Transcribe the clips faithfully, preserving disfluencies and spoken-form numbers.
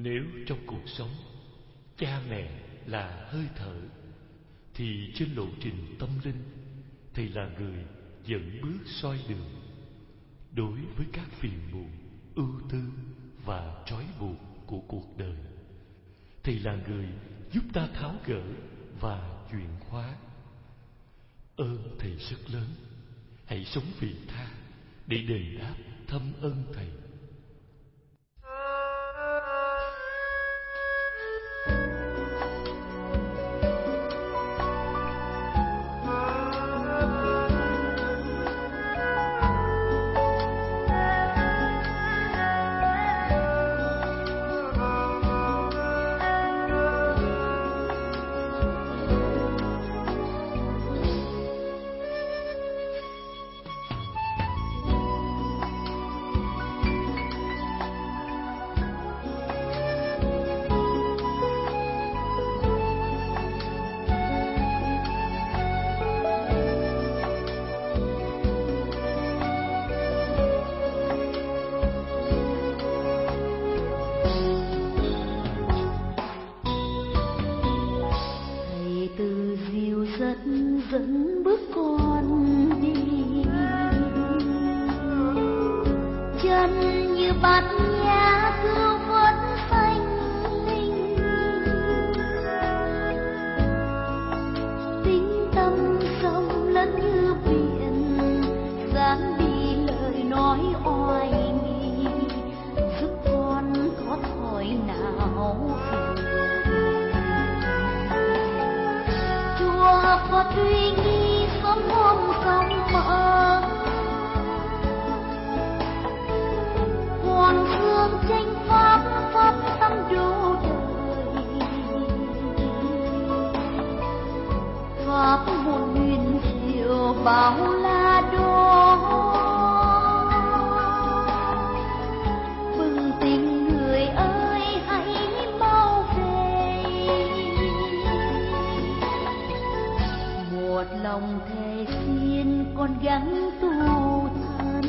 Nếu trong cuộc sống cha mẹ là hơi thở, thì trên lộ trình tâm linh, thầy là người dẫn bước soi đường. Đối với các phiền muộn, ưu tư và trói buộc của cuộc đời, thầy là người giúp ta tháo gỡ và chuyển hóa. Ơn thầy rất lớn, hãy sống vị tha để đền đáp thâm ơn thầy. dẫn bước con đi, chân như bát nhã cứu vớt sanh linh, tính tâm sông lớn như biển, dáng đi lời nói oai nghi, giúp con thoát khỏi não và tuy nghi sớm hôm sông mở, hoàng dương tranh pháp pháp tâm đô đời, pháp một huyền diệu bao la đó, bừng tỉnh người ơi hãy mau về, một lòng thề xin con gắng tu thân,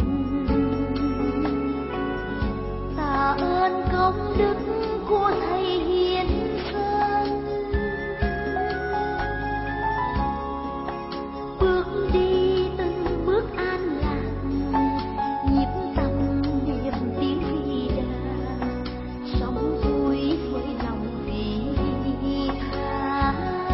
tạ ơn công đức của thầy hiến dâng, bước đi từng bước an lạc, nhịp tâm niềm tiếng Di Đà, sống vui với lòng vị tha.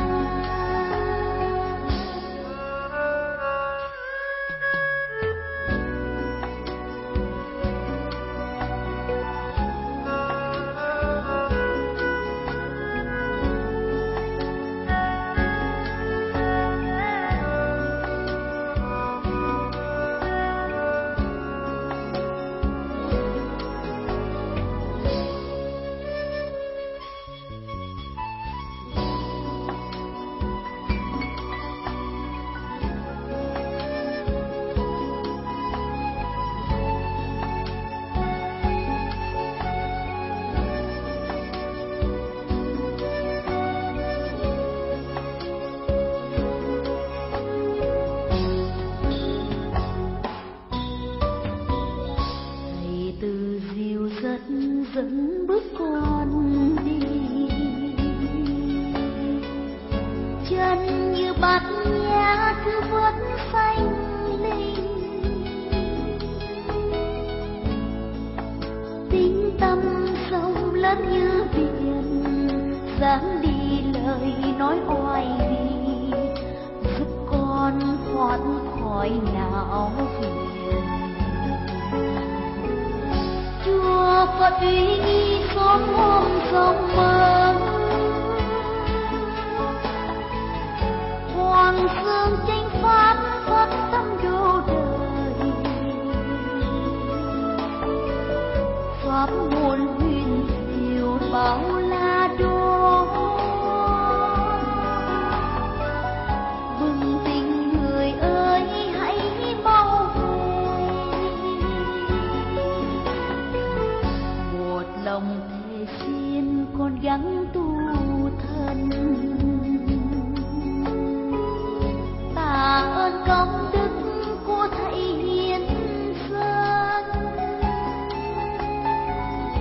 Dẫn bước con đi, chân như bát nhã cứu vớt sanh linh, tính tâm sông lớn như biển, dáng đi lời nói oai nghi, giúp con thoát khỏi não phiền. Chúa có uy nghi xóm hôm rộng mở, hoàng dương tranh pháp pháp tâm đô đời, pháp môn huyền diệu bao la đó, bừng tỉnh người ơi hãy mau về, lòng thề xin con gắng tu thân, tạ ơn công đức của thầy hiến dâng,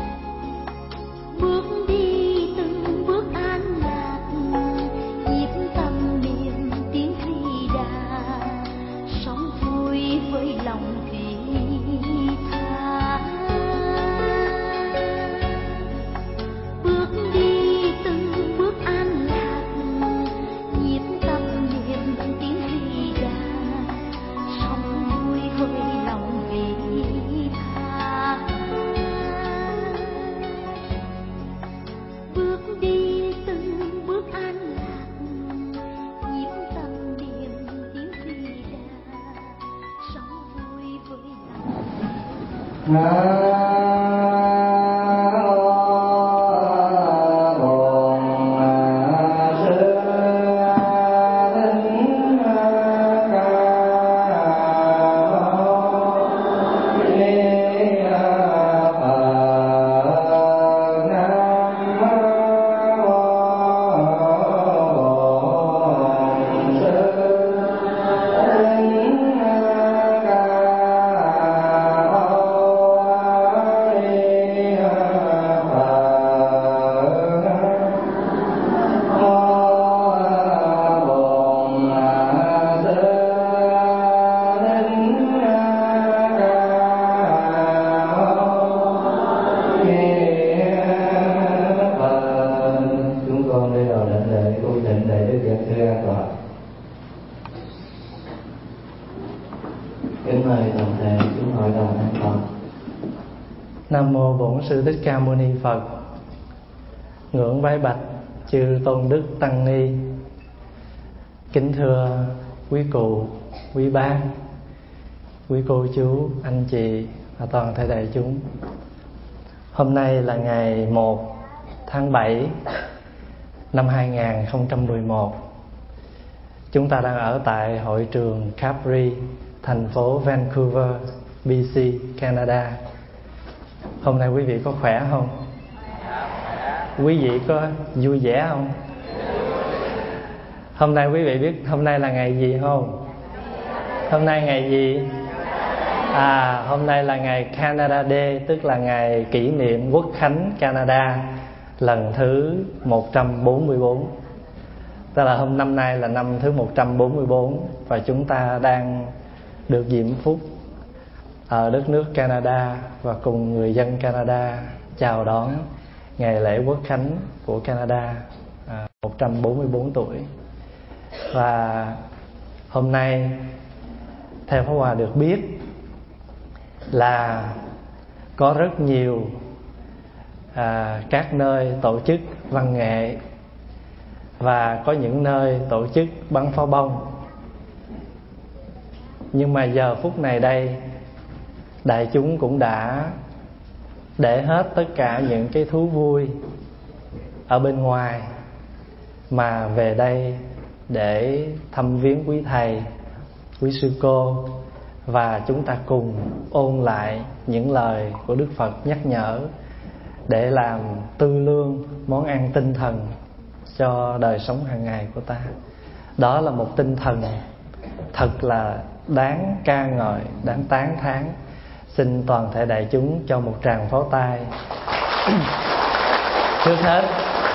Nam mô Bổn Sư Thích Ca Mâu Ni Phật. Ngưỡng bái bạch chư tôn đức tăng ni. Kính thưa quý cụ, quý bác, quý cô chú, anh chị và toàn thể đại chúng. Hôm nay là ngày một tháng bảy năm hai nghìn không trăm mười một. Chúng ta đang ở tại hội trường Capri, thành phố Vancouver, bê xê, Canada. Hôm nay quý vị có khỏe không? Quý vị có vui vẻ không? Hôm nay quý vị biết hôm nay là ngày gì không? Hôm nay ngày gì? À, hôm nay là ngày Canada Day, tức là ngày kỷ niệm Quốc khánh Canada lần thứ một trăm bốn mươi bốn. Tức là hôm năm nay là năm thứ một trăm bốn mươi bốn và chúng ta đang được diễm phúc ở đất nước Canada và cùng người dân Canada chào đón ngày lễ Quốc khánh của Canada à, một trăm bốn mươi bốn tuổi. Và hôm nay theo Pháp Hòa được biết là có rất nhiều à, các nơi tổ chức văn nghệ và có những nơi tổ chức bắn pháo bông. Nhưng mà giờ phút này đây, đại chúng cũng đã để hết tất cả những cái thú vui ở bên ngoài mà về đây để thăm viếng quý thầy, quý sư cô, và chúng ta cùng ôn lại những lời của Đức Phật nhắc nhở để làm tư lương món ăn tinh thần cho đời sống hàng ngày của ta. Đó là một tinh thần thật là đáng ca ngợi, đáng tán thán. Xin toàn thể đại chúng cho một tràng pháo tay. Trước hết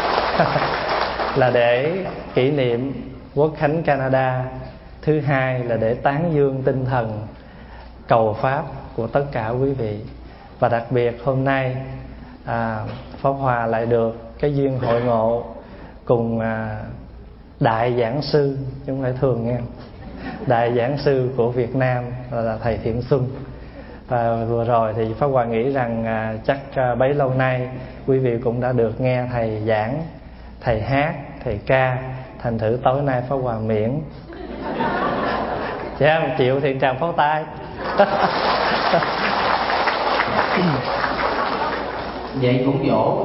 là để kỷ niệm Quốc khánh Canada. Thứ hai là để tán dương tinh thần cầu pháp của tất cả quý vị. Và đặc biệt hôm nay à, Pháp Hòa lại được cái duyên hội ngộ cùng à, đại giảng sư, chứ không phải thường nghe, đại giảng sư của Việt Nam là, là thầy Thiện Xuân. Và vừa rồi thì Pháp Hòa nghĩ rằng à, chắc à, bấy lâu nay quý vị cũng đã được nghe thầy giảng, thầy hát, thầy ca. Thành thử tối nay Pháp Hòa miễn. Chị em chịu thì tràng pháo tay. Vậy cũng dỗ.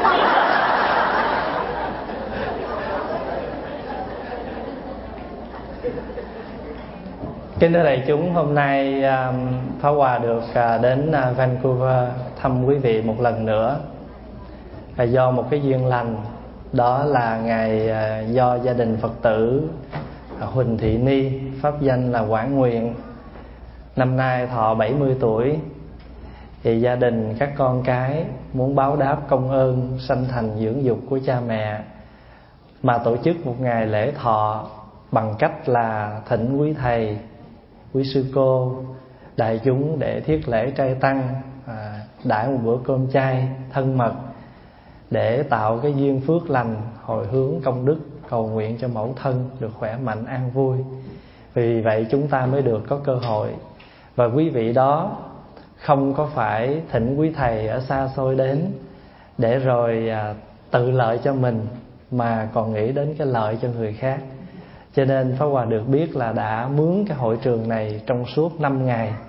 Kính thưa đại chúng, hôm nay Pháp Hòa được đến Vancouver thăm quý vị một lần nữa. Và do một cái duyên lành, đó là ngày do gia đình Phật tử Huỳnh Thị Ni, pháp danh là Quảng Nguyện, năm nay thọ bảy mươi tuổi. Thì gia đình các con cái muốn báo đáp công ơn sanh thành dưỡng dục của cha mẹ mà tổ chức một ngày lễ thọ bằng cách là thỉnh quý thầy, quý sư cô, đại chúng để thiết lễ trai tăng, à, đãi một bữa cơm chay thân mật để tạo cái duyên phước lành, hồi hướng công đức, cầu nguyện cho mẫu thân được khỏe mạnh an vui. Vì vậy chúng ta mới được có cơ hội. Và quý vị đó không có phải thỉnh quý thầy ở xa xôi đến để rồi à, tự lợi cho mình, mà còn nghĩ đến cái lợi cho người khác. Cho nên Pháp Hòa được biết là đã mướn cái hội trường này trong suốt năm ngày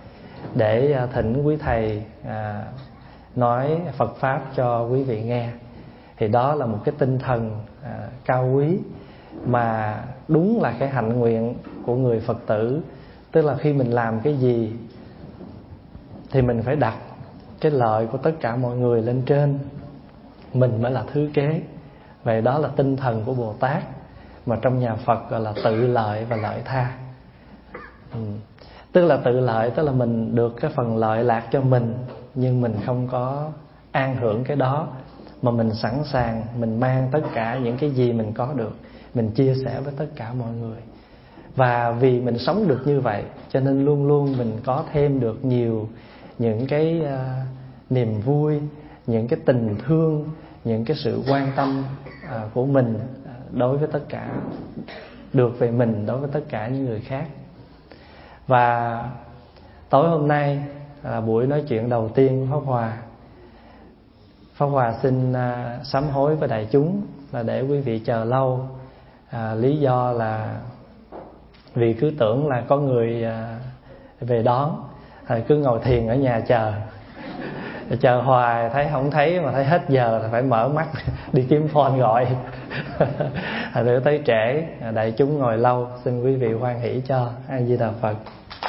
để thỉnh quý thầy à, nói Phật pháp cho quý vị nghe. Thì đó là một cái tinh thần à, cao quý, mà đúng là cái hạnh nguyện của người Phật tử. Tức là khi mình làm cái gì thì mình phải đặt cái lợi của tất cả mọi người lên trên, mình mới là thứ kế. Vậy đó là tinh thần của Bồ Tát, mà trong nhà Phật gọi là tự lợi và lợi tha. ừ. Tức là tự lợi, tức là mình được cái phần lợi lạc cho mình, nhưng mình không có an hưởng cái đó, mà mình sẵn sàng mình mang tất cả những cái gì mình có được, mình chia sẻ với tất cả mọi người. Và vì mình sống được như vậy, cho nên luôn luôn mình có thêm được nhiều những cái uh, niềm vui, những cái tình thương, những cái sự quan tâm uh, của mình đối với tất cả, được về mình đối với tất cả những người khác. Và tối hôm nay là buổi nói chuyện đầu tiên của Pháp Hòa. Pháp Hòa xin uh, sám hối với đại chúng là để quý vị chờ lâu. À, lý do là vì cứ tưởng là có người à, về đón, rồi cứ ngồi thiền ở nhà chờ, chờ hoài thấy không thấy, mà thấy hết giờ là phải mở mắt đi kiếm phone gọi. Rồi tới trễ, đại chúng ngồi lâu, xin quý vị hoan hỷ cho. A Di Đà Phật.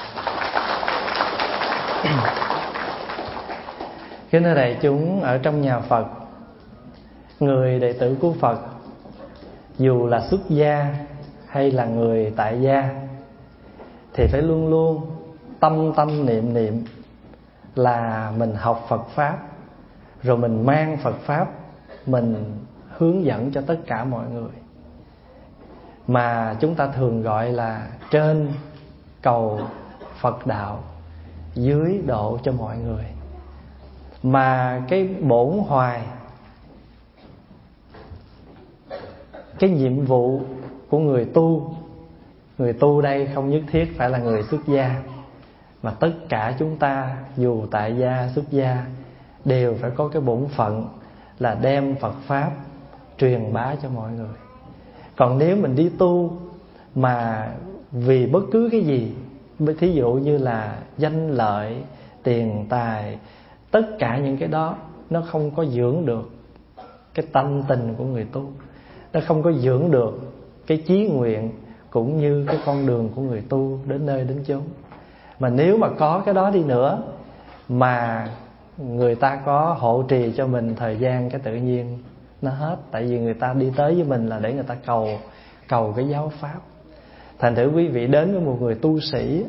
Kính thưa đại chúng, ở trong nhà Phật, người đệ tử của Phật dù là xuất gia hay là người tại gia thì phải luôn luôn tâm tâm niệm niệm là mình học Phật Pháp, rồi mình mang Phật Pháp mình hướng dẫn cho tất cả mọi người, mà chúng ta thường gọi là trên cầu Phật đạo, dưới độ cho mọi người. Mà cái bổn hoài, cái nhiệm vụ của người tu, người tu đây không nhất thiết phải là người xuất gia, mà tất cả chúng ta dù tại gia xuất gia đều phải có cái bổn phận là đem Phật Pháp truyền bá cho mọi người. Còn nếu mình đi tu mà vì bất cứ cái gì, thí dụ như là danh lợi, tiền tài, tất cả những cái đó nó không có dưỡng được cái tâm tình của người tu, nó không có dưỡng được cái chí nguyện cũng như cái con đường của người tu đến nơi đến chốn. Mà nếu mà có cái đó đi nữa, mà người ta có hộ trì cho mình thời gian, cái tự nhiên nó hết. Tại vì người ta đi tới với mình là để người ta cầu cầu cái giáo pháp. Thành thử quý vị đến với một người tu sĩ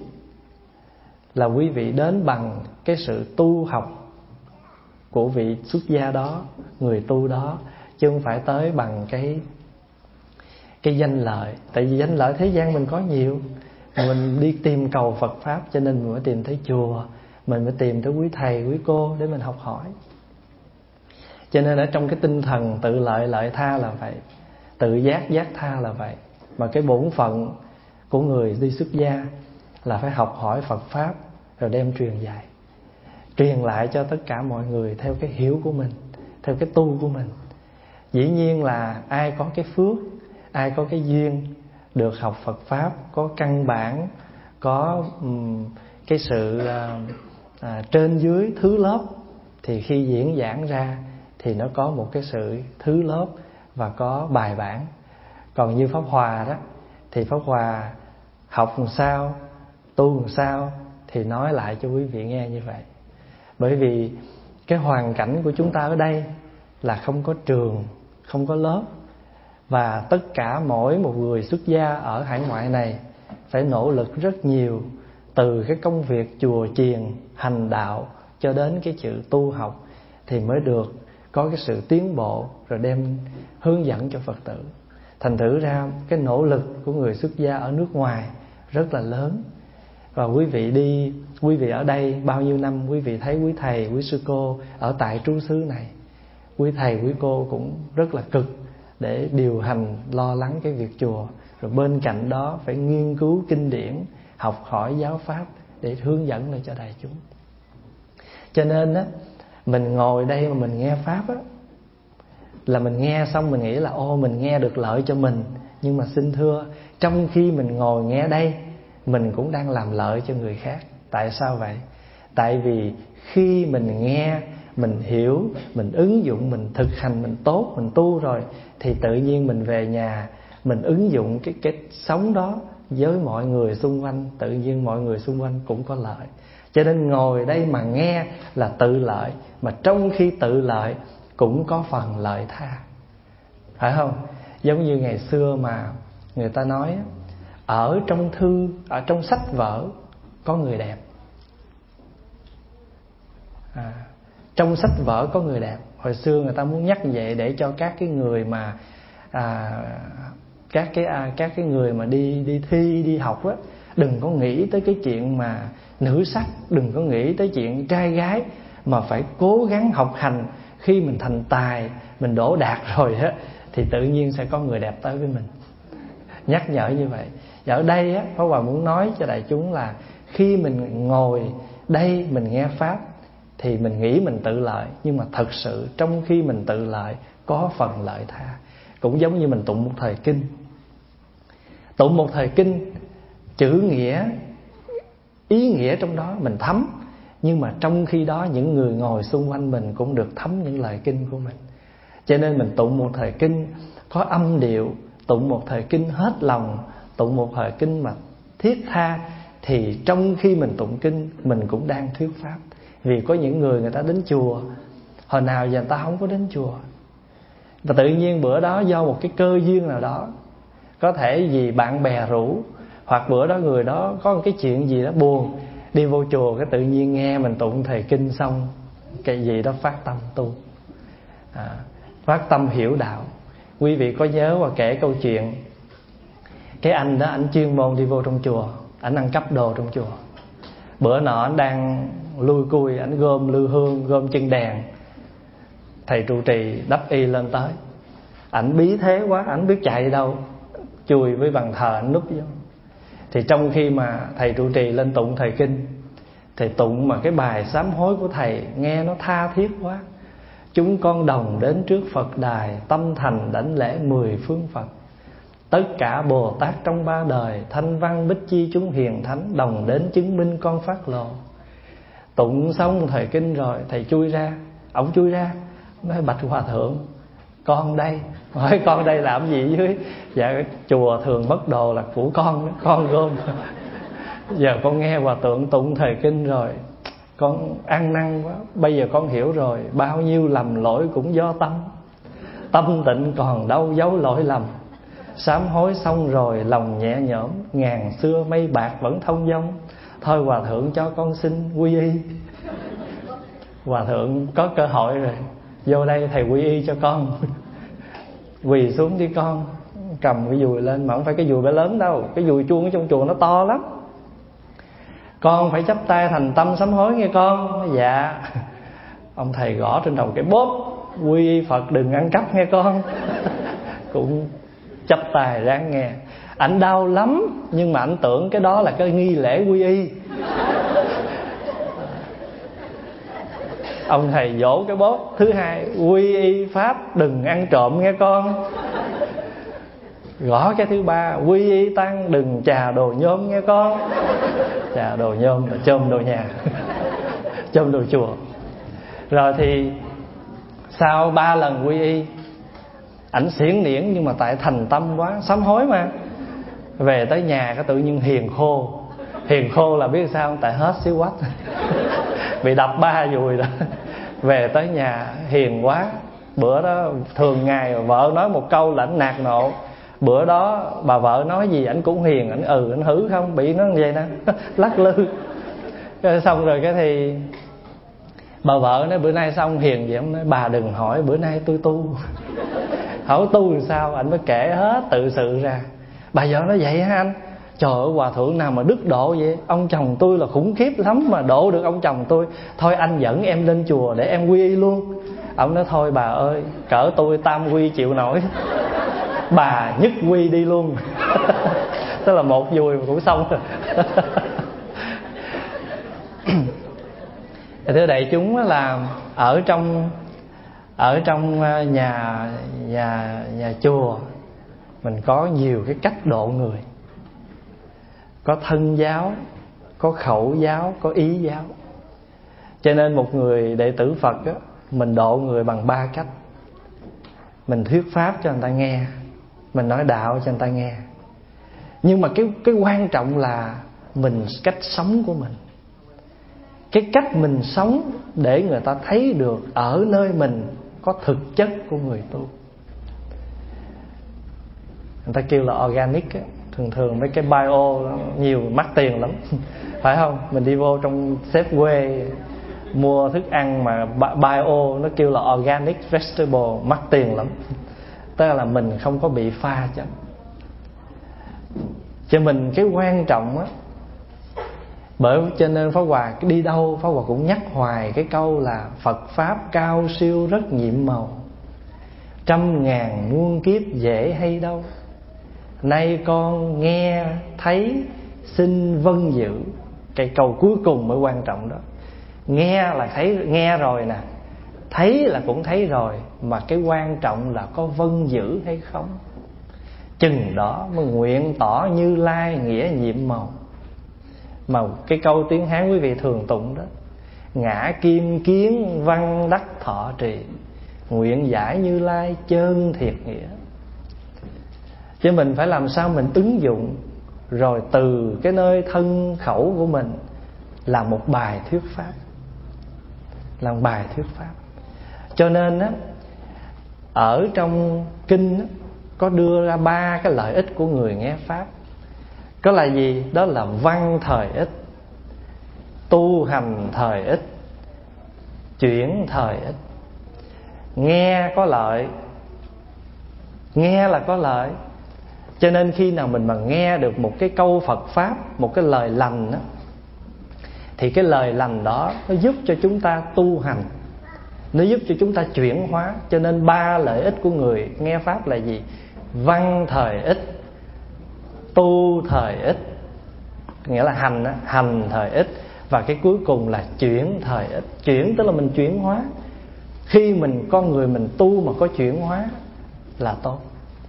là quý vị đến bằng cái sự tu học của vị xuất gia đó, người tu đó, chứ không phải tới bằng cái cái danh lợi. Tại vì danh lợi thế gian mình có nhiều, mình đi tìm cầu Phật Pháp, cho nên mình mới tìm thấy chùa, mình mới tìm tới quý thầy quý cô để mình học hỏi. Cho nên ở trong cái tinh thần tự lợi lợi tha là vậy, tự giác giác tha là vậy. Mà cái bổn phận của người đi xuất gia là phải học hỏi Phật Pháp, rồi đem truyền dạy, truyền lại cho tất cả mọi người theo cái hiểu của mình, theo cái tu của mình. Dĩ nhiên là ai có cái phước, ai có cái duyên được học Phật Pháp, có căn bản, có um, cái sự uh, uh, trên dưới thứ lớp, thì khi diễn giảng ra thì nó có một cái sự thứ lớp và có bài bản. Còn như Pháp Hòa đó, thì Pháp Hòa học làm sao, tu làm sao thì nói lại cho quý vị nghe như vậy. Bởi vì cái hoàn cảnh của chúng ta ở đây là không có trường, không có lớp, và tất cả mỗi một người xuất gia ở hải ngoại này phải nỗ lực rất nhiều, từ cái công việc chùa chiền, hành đạo cho đến cái chữ tu học, thì mới được có cái sự tiến bộ, rồi đem hướng dẫn cho Phật tử. Thành thử ra cái nỗ lực của người xuất gia ở nước ngoài rất là lớn. Và quý vị đi, quý vị ở đây bao nhiêu năm, quý vị thấy quý thầy, quý sư cô ở tại trú xứ này, quý thầy, quý cô cũng rất là cực để điều hành, lo lắng cái việc chùa. Rồi bên cạnh đó phải nghiên cứu kinh điển, học hỏi giáo pháp để hướng dẫn lại cho đại chúng. Cho nên á, mình ngồi đây mà mình nghe pháp á, là mình nghe xong mình nghĩ là ô, mình nghe được lợi cho mình. Nhưng mà xin thưa, trong khi mình ngồi nghe đây, mình cũng đang làm lợi cho người khác. Tại sao vậy? Tại vì khi mình nghe, mình hiểu, mình ứng dụng, mình thực hành, mình tốt, mình tu rồi, thì tự nhiên mình về nhà, mình ứng dụng cái, cái sống đó với mọi người xung quanh, tự nhiên mọi người xung quanh cũng có lợi. Cho nên ngồi đây mà nghe là tự lợi, mà trong khi tự lợi cũng có phần lợi tha, phải không? Giống như ngày xưa mà người ta nói, ở trong thư, ở trong sách vở có người đẹp, à, trong sách vở có người đẹp. Hồi xưa người ta muốn nhắc vậy để cho các cái người mà à, các cái à, các cái người mà đi đi thi, đi học á, đừng có nghĩ tới cái chuyện mà nữ sắc, đừng có nghĩ tới chuyện trai gái, mà phải cố gắng học hành. Khi mình thành tài, mình đỗ đạt rồi á, thì tự nhiên sẽ có người đẹp tới với mình. Nhắc nhở như vậy. Và ở đây á, Pháp Hòa muốn nói cho đại chúng là khi mình ngồi đây mình nghe Pháp thì mình nghĩ mình tự lợi, nhưng mà thật sự trong khi mình tự lợi có phần lợi tha. Cũng giống như mình tụng một thời kinh. Tụng một thời kinh, chữ nghĩa, ý nghĩa trong đó mình thấm, nhưng mà trong khi đó những người ngồi xung quanh mình cũng được thấm những lời kinh của mình. Cho nên mình tụng một thời kinh có âm điệu, tụng một thời kinh hết lòng, tụng một thời kinh mà thiết tha, thì trong khi mình tụng kinh mình cũng đang thuyết pháp. Vì có những người người ta đến chùa, hồi nào giờ người ta không có đến chùa, và tự nhiên bữa đó do một cái cơ duyên nào đó, có thể vì bạn bè rủ, hoặc bữa đó người đó có một cái chuyện gì đó buồn, đi vô chùa cái tự nhiên nghe mình tụng thời kinh xong, cái gì đó phát tâm tu, à, phát tâm hiểu đạo. Quý vị có nhớ và kể câu chuyện cái anh đó, anh chuyên môn đi vô trong chùa, anh ăn cắp đồ trong chùa. Bữa nọ anh đang lui cui, anh gom lư hương, gom chân đèn, thầy trụ trì đắp y lên tới, ảnh bí thế quá, ảnh biết chạy đi đâu, chui với bàn thờ ảnh núp vô. Thì trong khi mà thầy trụ trì lên tụng thời kinh, thầy tụng mà cái bài sám hối của thầy nghe nó tha thiết quá. Chúng con đồng đến trước Phật đài, tâm thành đảnh lễ mười phương Phật. Tất cả Bồ Tát trong ba đời, thanh văn bích chi chúng hiền thánh, đồng đến chứng minh con phát lộ. Tụng xong thời kinh rồi, thầy chui ra, ổng chui ra nói: bạch hòa thượng, con đây. Hỏi con đây làm gì dưới? Dạ chùa thường mất đồ là của con đó, con gom. Giờ con nghe hòa thượng tụng thời kinh rồi, con ăn năn quá. Bây giờ con hiểu rồi, bao nhiêu lầm lỗi cũng do tâm. Tâm tịnh còn đâu giấu lỗi lầm. Sám hối xong rồi lòng nhẹ nhõm, ngàn xưa mây bạc vẫn thông dong. Thôi hòa thượng cho con xin quy y. Hòa thượng có cơ hội rồi, vô đây thầy quy y cho con. Quỳ xuống đi con, cầm cái dùi lên, mà không phải cái dùi bé lớn đâu, cái dùi chuông ở trong chùa nó to lắm. Con phải chắp tay thành tâm sám hối nghe con. Dạ. Ông thầy gõ trên đầu cái bóp: quy y Phật đừng ăn cắp nghe con. Cũng chắp tay ráng nghe. Ảnh đau lắm, nhưng mà ảnh tưởng cái đó là cái nghi lễ quy y. Ông thầy dỗ cái bóp thứ hai: quy y Pháp đừng ăn trộm nghe con. Gõ cái thứ ba: quy y Tăng đừng chà đồ nhôm nghe con. Chà đồ nhôm là chôm đồ nhà, chôm đồ chùa. Rồi thì sau ba lần quy y, ảnh xiển niễn, nhưng mà tại thành tâm quá, sám hối mà. Về tới nhà cái tự nhiên hiền khô. Hiền khô là biết sao không? Tại hết xíu quách. Bị đập ba dùi rồi. Về tới nhà hiền quá. Bữa đó thường ngày vợ nói một câu là ảnh nạt nộ. Bữa đó bà vợ nói gì ảnh cũng hiền, ảnh ừ ảnh hử không, bị nó như vậy nè. Lắc lư. Rồi xong rồi cái thì bà vợ nói bữa nay xong hiền vậy, ông nói bà đừng hỏi bữa nay tôi tu. Hỏi tu làm sao, ảnh mới kể hết tự sự ra. Bà vợ nói vậy hả anh? Trời ơi, hòa thượng nào mà đức độ vậy? Ông chồng tôi là khủng khiếp lắm mà độ được ông chồng tôi. Thôi anh dẫn em lên chùa để em quy y luôn. Ông nói thôi bà ơi, cỡ tôi tam quy chịu nổi, bà nhất quy đi luôn. Tức là một dùi mà cũng xong rồi. Thưa đại chúng là ở trong ở trong nhà nhà nhà chùa mình có nhiều cái cách độ người. Có thân giáo, có khẩu giáo, có ý giáo. Cho nên một người đệ tử Phật á, mình độ người bằng ba cách. Mình thuyết pháp cho người ta nghe, mình nói đạo cho người ta nghe. Nhưng mà cái, cái quan trọng là mình cách sống của mình. Cái cách mình sống để người ta thấy được ở nơi mình có thực chất của người tu. Người ta kêu là organic á. Thường thường mấy cái bio nhiều mắc tiền lắm phải không? Mình đi vô trong Safeway mua thức ăn mà bio nó kêu là organic vegetable, mắc tiền lắm. Tức là mình không có bị pha chứ. Cho mình cái quan trọng á, bởi cho nên Pháp Hòa đi đâu Pháp Hòa cũng nhắc hoài cái câu là Phật Pháp cao siêu rất nhiệm màu, trăm ngàn muôn kiếp dễ hay đâu. Nay con nghe thấy xin vâng giữ. Cái câu cuối cùng mới quan trọng đó. Nghe là thấy, nghe rồi nè, thấy là cũng thấy rồi, mà cái quan trọng là có vâng giữ hay không. Chừng đó mới nguyện tỏ Như Lai nghĩa nhiệm màu. Mà cái câu tiếng Hán quý vị thường tụng đó: ngã kim kiến văn đắc thọ trì, nguyện giải Như Lai chân thiệt nghĩa. Chứ mình phải làm sao mình ứng dụng, rồi từ cái nơi thân khẩu của mình là một bài thuyết pháp, là một bài thuyết pháp. Cho nên á, ở trong kinh á, có đưa ra ba cái lợi ích của người nghe pháp. Có là gì? Đó là văn thời ích, tu hành thời ích, chuyển thời ích. Nghe có lợi, nghe là có lợi. Cho nên khi nào mình mà nghe được một cái câu Phật Pháp, một cái lời lành đó, thì cái lời lành đó nó giúp cho chúng ta tu hành, nó giúp cho chúng ta chuyển hóa. Cho nên ba lợi ích của người nghe Pháp là gì? Văn thời ích, tu thời ích, nghĩa là hành đó, hành thời ích. Và cái cuối cùng là chuyển thời ích. Chuyển tức là mình chuyển hóa. Khi mình con người mình tu mà có chuyển hóa là tốt.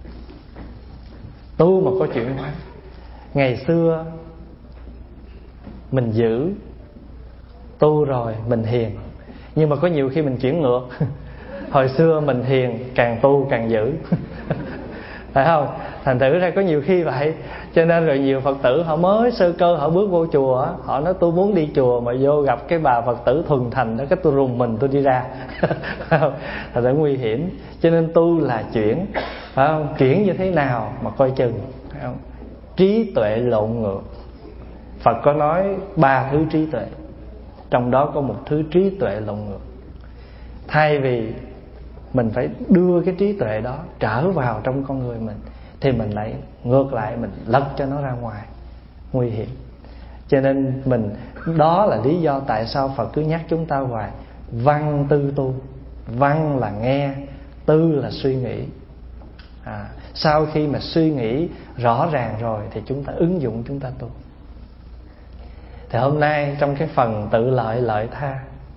Tu mà có chuyển hóa. Ngày xưa mình giữ, tu rồi mình hiền. Nhưng mà có nhiều khi mình chuyển ngược. Hồi xưa mình hiền, càng tu càng giữ. Phải không? Thành thử ra có nhiều khi vậy. Cho nên rồi nhiều Phật tử họ mới sơ cơ, họ bước vô chùa, họ nói tôi muốn đi chùa, mà vô gặp cái bà Phật tử thuần thành đó, cái tôi rùng mình tôi đi ra. Phải không? Thật ra nguy hiểm. Cho nên tu là chuyển. Phải không? Chuyển như thế nào mà coi chừng. Phải không? Trí tuệ lộn ngược. Phật có nói ba thứ trí tuệ, trong đó có một thứ trí tuệ lộn ngược. Thay vì mình phải đưa cái trí tuệ đó trở vào trong con người mình, thì mình lại ngược lại, mình lật cho nó ra ngoài, nguy hiểm. Cho nên mình, đó là lý do tại sao Phật cứ nhắc chúng ta hoài: văn tư tu. Văn là nghe, tư là suy nghĩ. à, Sau khi mà suy nghĩ rõ ràng rồi thì chúng ta ứng dụng, chúng ta tu. Thì hôm nay trong cái phần tự lợi lợi tha,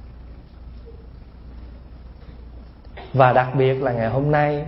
và đặc biệt là ngày hôm nay,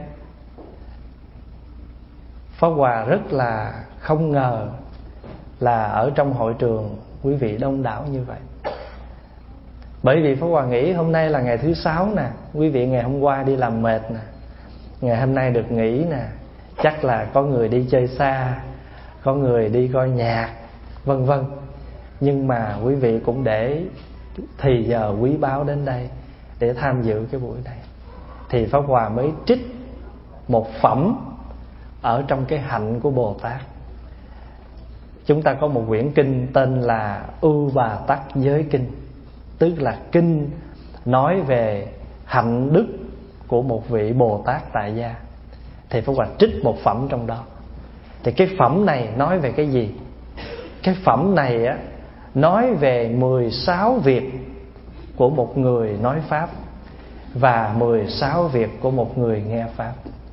Pháp Hòa rất là không ngờ là ở trong hội trường quý vị đông đảo như vậy. Bởi vì Pháp Hòa nghĩ hôm nay là ngày thứ sáu nè, quý vị ngày hôm qua đi làm mệt nè, ngày hôm nay được nghỉ nè, chắc là có người đi chơi xa, có người đi coi nhạc, vân vân. Nhưng mà quý vị cũng để thì giờ quý báu đến đây để tham dự cái buổi này, thì Pháp Hòa mới trích một phẩm ở trong cái hạnh của Bồ Tát. Chúng ta có một quyển kinh tên là Ưu Bà Tắc Giới Kinh, tức là kinh nói về hạnh đức của một vị Bồ Tát tại gia. Thì Pháp Hòa trích một phẩm trong đó. Thì cái phẩm này nói về cái gì? Cái phẩm này á, nói về mười sáu việc của một người nói Pháp và mười sáu việc của một người nghe Pháp.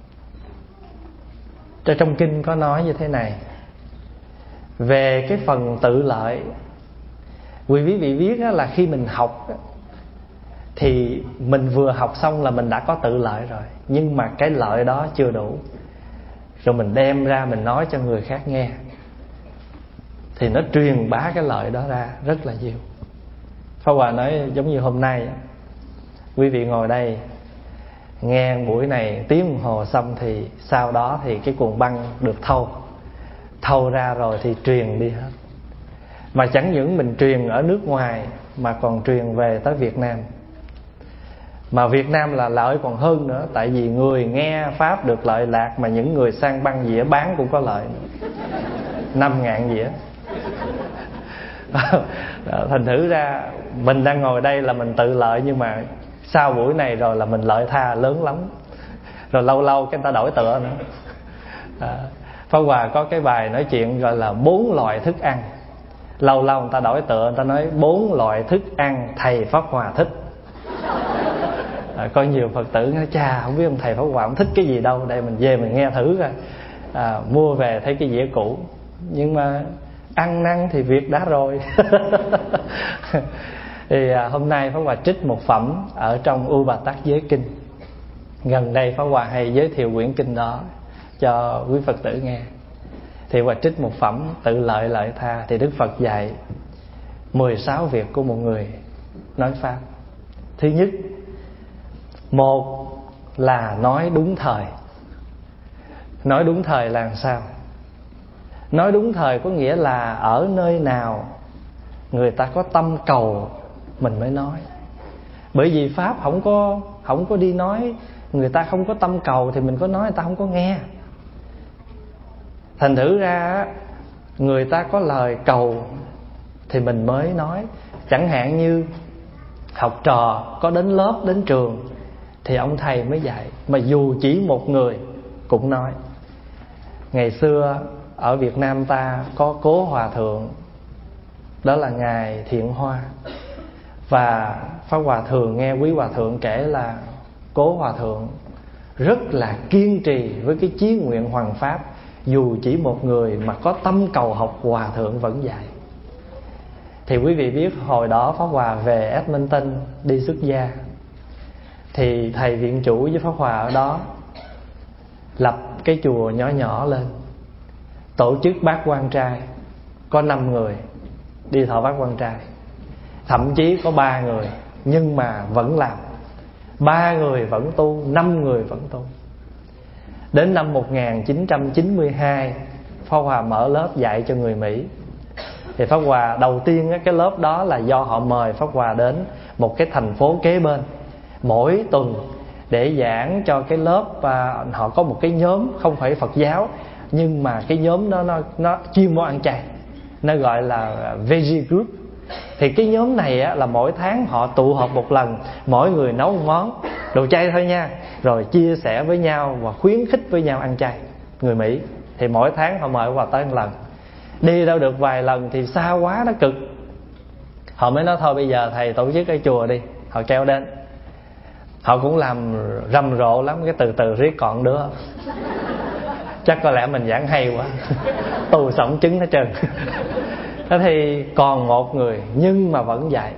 Trong kinh có nói như thế này: về cái phần tự lợi, quý vị biết là khi mình học thì mình vừa học xong là mình đã có tự lợi rồi, nhưng mà cái lợi đó chưa đủ. Rồi mình đem ra mình nói cho người khác nghe, thì nó truyền bá cái lợi đó ra rất là nhiều. Pháp Hòa nói giống như hôm nay quý vị ngồi đây nghe buổi này tiếng đồng hồ xong, thì sau đó thì cái cuộn băng được thâu thâu ra rồi thì truyền đi hết. Mà chẳng những mình truyền ở nước ngoài mà còn truyền về tới Việt Nam. Mà Việt Nam là lợi còn hơn nữa, tại vì người nghe Pháp được lợi lạc, mà những người sang băng dĩa bán cũng có lợi. Năm ngàn dĩa. Thành thử ra mình đang ngồi đây là mình tự lợi, nhưng mà sau buổi này rồi là mình lợi tha lớn lắm. Rồi lâu lâu cái người ta đổi tựa nữa. à, Pháp Hòa có cái bài nói chuyện gọi là bốn loại thức ăn. Lâu lâu người ta đổi tựa, người ta nói bốn loại thức ăn thầy Pháp Hòa thích. à, Có nhiều Phật tử nói cha không biết ông thầy Pháp Hòa ông thích cái gì đâu, đây mình về mình nghe thử coi. à, Mua về thấy cái dĩa cũ, nhưng mà ăn năn thì việc đã rồi. Thì à, hôm nay Pháp Hòa trích một phẩm ở trong U Bà Tát Giới Kinh. Gần đây Pháp Hòa hay giới thiệu quyển kinh đó cho quý Phật tử nghe. Thì Hòa trích một phẩm tự lợi lợi tha. Thì Đức Phật dạy mười sáu việc của một người nói Pháp. Thứ nhất, một là nói đúng thời. Nói đúng thời là làm sao? Nói đúng thời có nghĩa là ở nơi nào người ta có tâm cầu mình mới nói. Bởi vì Pháp không có không có đi nói người ta không có tâm cầu, thì mình có nói người ta không có nghe. Thành thử ra người ta có lời cầu thì mình mới nói. Chẳng hạn như học trò có đến lớp, đến trường thì ông thầy mới dạy. Mà dù chỉ một người cũng nói. Ngày xưa ở Việt Nam ta có Cố Hòa Thượng, đó là Ngài Thiện Hoa. Và Pháp Hòa thường nghe quý Hòa Thượng kể là Cố Hòa Thượng rất là kiên trì với cái chí nguyện hoằng pháp. Dù chỉ một người mà có tâm cầu học, Hòa Thượng vẫn dạy. Thì quý vị biết hồi đó Pháp Hòa về Edmonton đi xuất gia, thì thầy viện chủ với Pháp Hòa ở đó lập cái chùa nhỏ nhỏ lên, tổ chức bát quan trai. Có năm người đi thọ bát quan trai, thậm chí có ba người nhưng mà vẫn làm. Ba người vẫn tu, năm người vẫn tu. Đến năm một nghìn chín trăm chín mươi hai, Pháp Hòa mở lớp dạy cho người Mỹ. Thì Pháp Hòa đầu tiên cái lớp đó là do họ mời Pháp Hòa đến một cái thành phố kế bên mỗi tuần để giảng cho cái lớp. Và họ có một cái nhóm không phải Phật giáo, nhưng mà cái nhóm đó nó, nó chuyên môn ăn chay, nó gọi là Veggie Group. Thì cái nhóm này á, là mỗi tháng họ tụ họp một lần, mỗi người nấu một món đồ chay thôi nha, rồi chia sẻ với nhau và khuyến khích với nhau ăn chay. Người Mỹ thì mỗi tháng họ mời vào tới một lần. Đi đâu được vài lần thì xa quá, nó cực. Họ mới nói thôi bây giờ thầy tổ chức cái chùa đi. Họ kêu đến. Họ cũng làm rầm rộ lắm, cái từ từ riết còn đứa. Chắc có lẽ mình giảng hay quá. Tu sống trứng hết trơn. Thế thì còn một người nhưng mà vẫn dạy.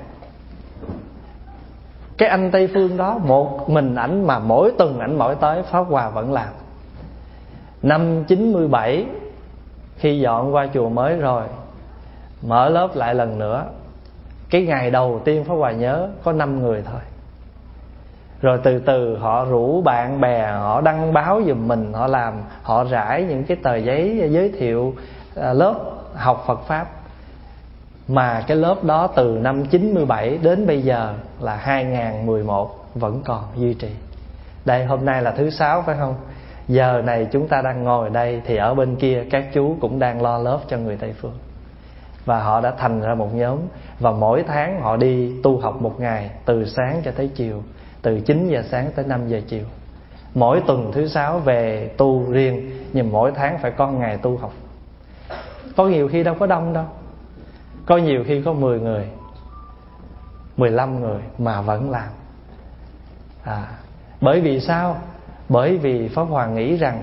Cái anh Tây Phương đó, một mình ảnh mà mỗi tuần ảnh mỗi tới, Pháp Hòa vẫn làm. Năm chín mươi bảy, khi dọn qua chùa mới rồi, mở lớp lại lần nữa. Cái ngày đầu tiên Pháp Hòa nhớ có năm người thôi. Rồi từ từ họ rủ bạn bè, họ đăng báo giùm mình, họ làm, họ rải những cái tờ giấy giới thiệu lớp học Phật Pháp. Mà cái lớp đó từ năm chín mươi bảy đến bây giờ là hai nghìn mười một vẫn còn duy trì. Đây hôm nay là thứ sáu phải không? Giờ này chúng ta đang ngồi đây thì ở bên kia các chú cũng đang lo lớp cho người Tây Phương. Và họ đã thành ra một nhóm. Và mỗi tháng họ đi tu học một ngày, từ sáng cho tới chiều, từ chín giờ sáng tới năm giờ chiều. Mỗi tuần thứ sáu về tu riêng, nhưng mỗi tháng phải có ngày tu học. Có nhiều khi đâu có đông đâu. Có nhiều khi có mười người, mười lăm người mà vẫn làm. à, Bởi vì sao? Bởi vì Pháp Hòa nghĩ rằng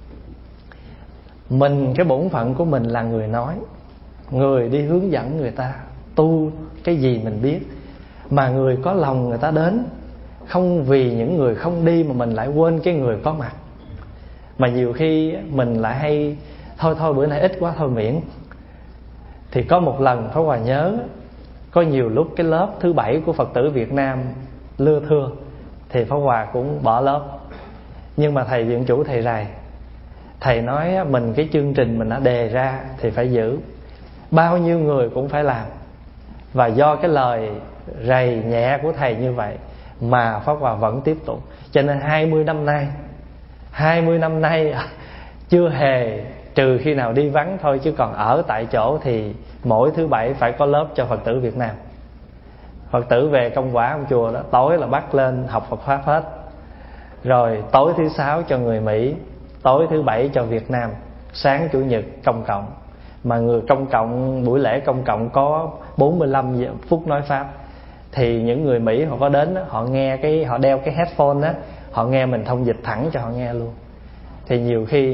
mình, cái bổn phận của mình là người nói, người đi hướng dẫn người ta tu cái gì mình biết. Mà người có lòng người ta đến, không vì những người không đi mà mình lại quên cái người có mặt. Mà nhiều khi mình lại hay thôi thôi bữa nay ít quá thôi miễn. Thì có một lần Pháp Hòa nhớ Có nhiều lúc cái lớp thứ bảy của Phật tử Việt Nam lưa thưa thì Pháp Hòa cũng bỏ lớp. Nhưng mà thầy viện chủ thầy rày, thầy nói mình cái chương trình mình đã đề ra thì phải giữ, bao nhiêu người cũng phải làm. Và do cái lời rầy nhẹ của thầy như vậy mà Pháp Hòa vẫn tiếp tục. Cho nên hai mươi năm nay hai mươi năm nay chưa hề, trừ khi nào đi vắng thôi, chứ còn ở tại chỗ thì mỗi thứ bảy phải có lớp cho Phật tử Việt Nam. Phật tử về công quả ông chùa đó, tối là bắt lên học Phật Pháp hết. Rồi tối thứ sáu cho người Mỹ, tối thứ bảy cho Việt Nam, sáng chủ nhật công cộng. Mà người công cộng, buổi lễ công cộng có bốn mươi lăm phút nói Pháp. Thì những người Mỹ họ có đến đó, họ nghe cái, họ đeo cái headphone đó, họ nghe mình thông dịch thẳng cho họ nghe luôn. Thì nhiều khi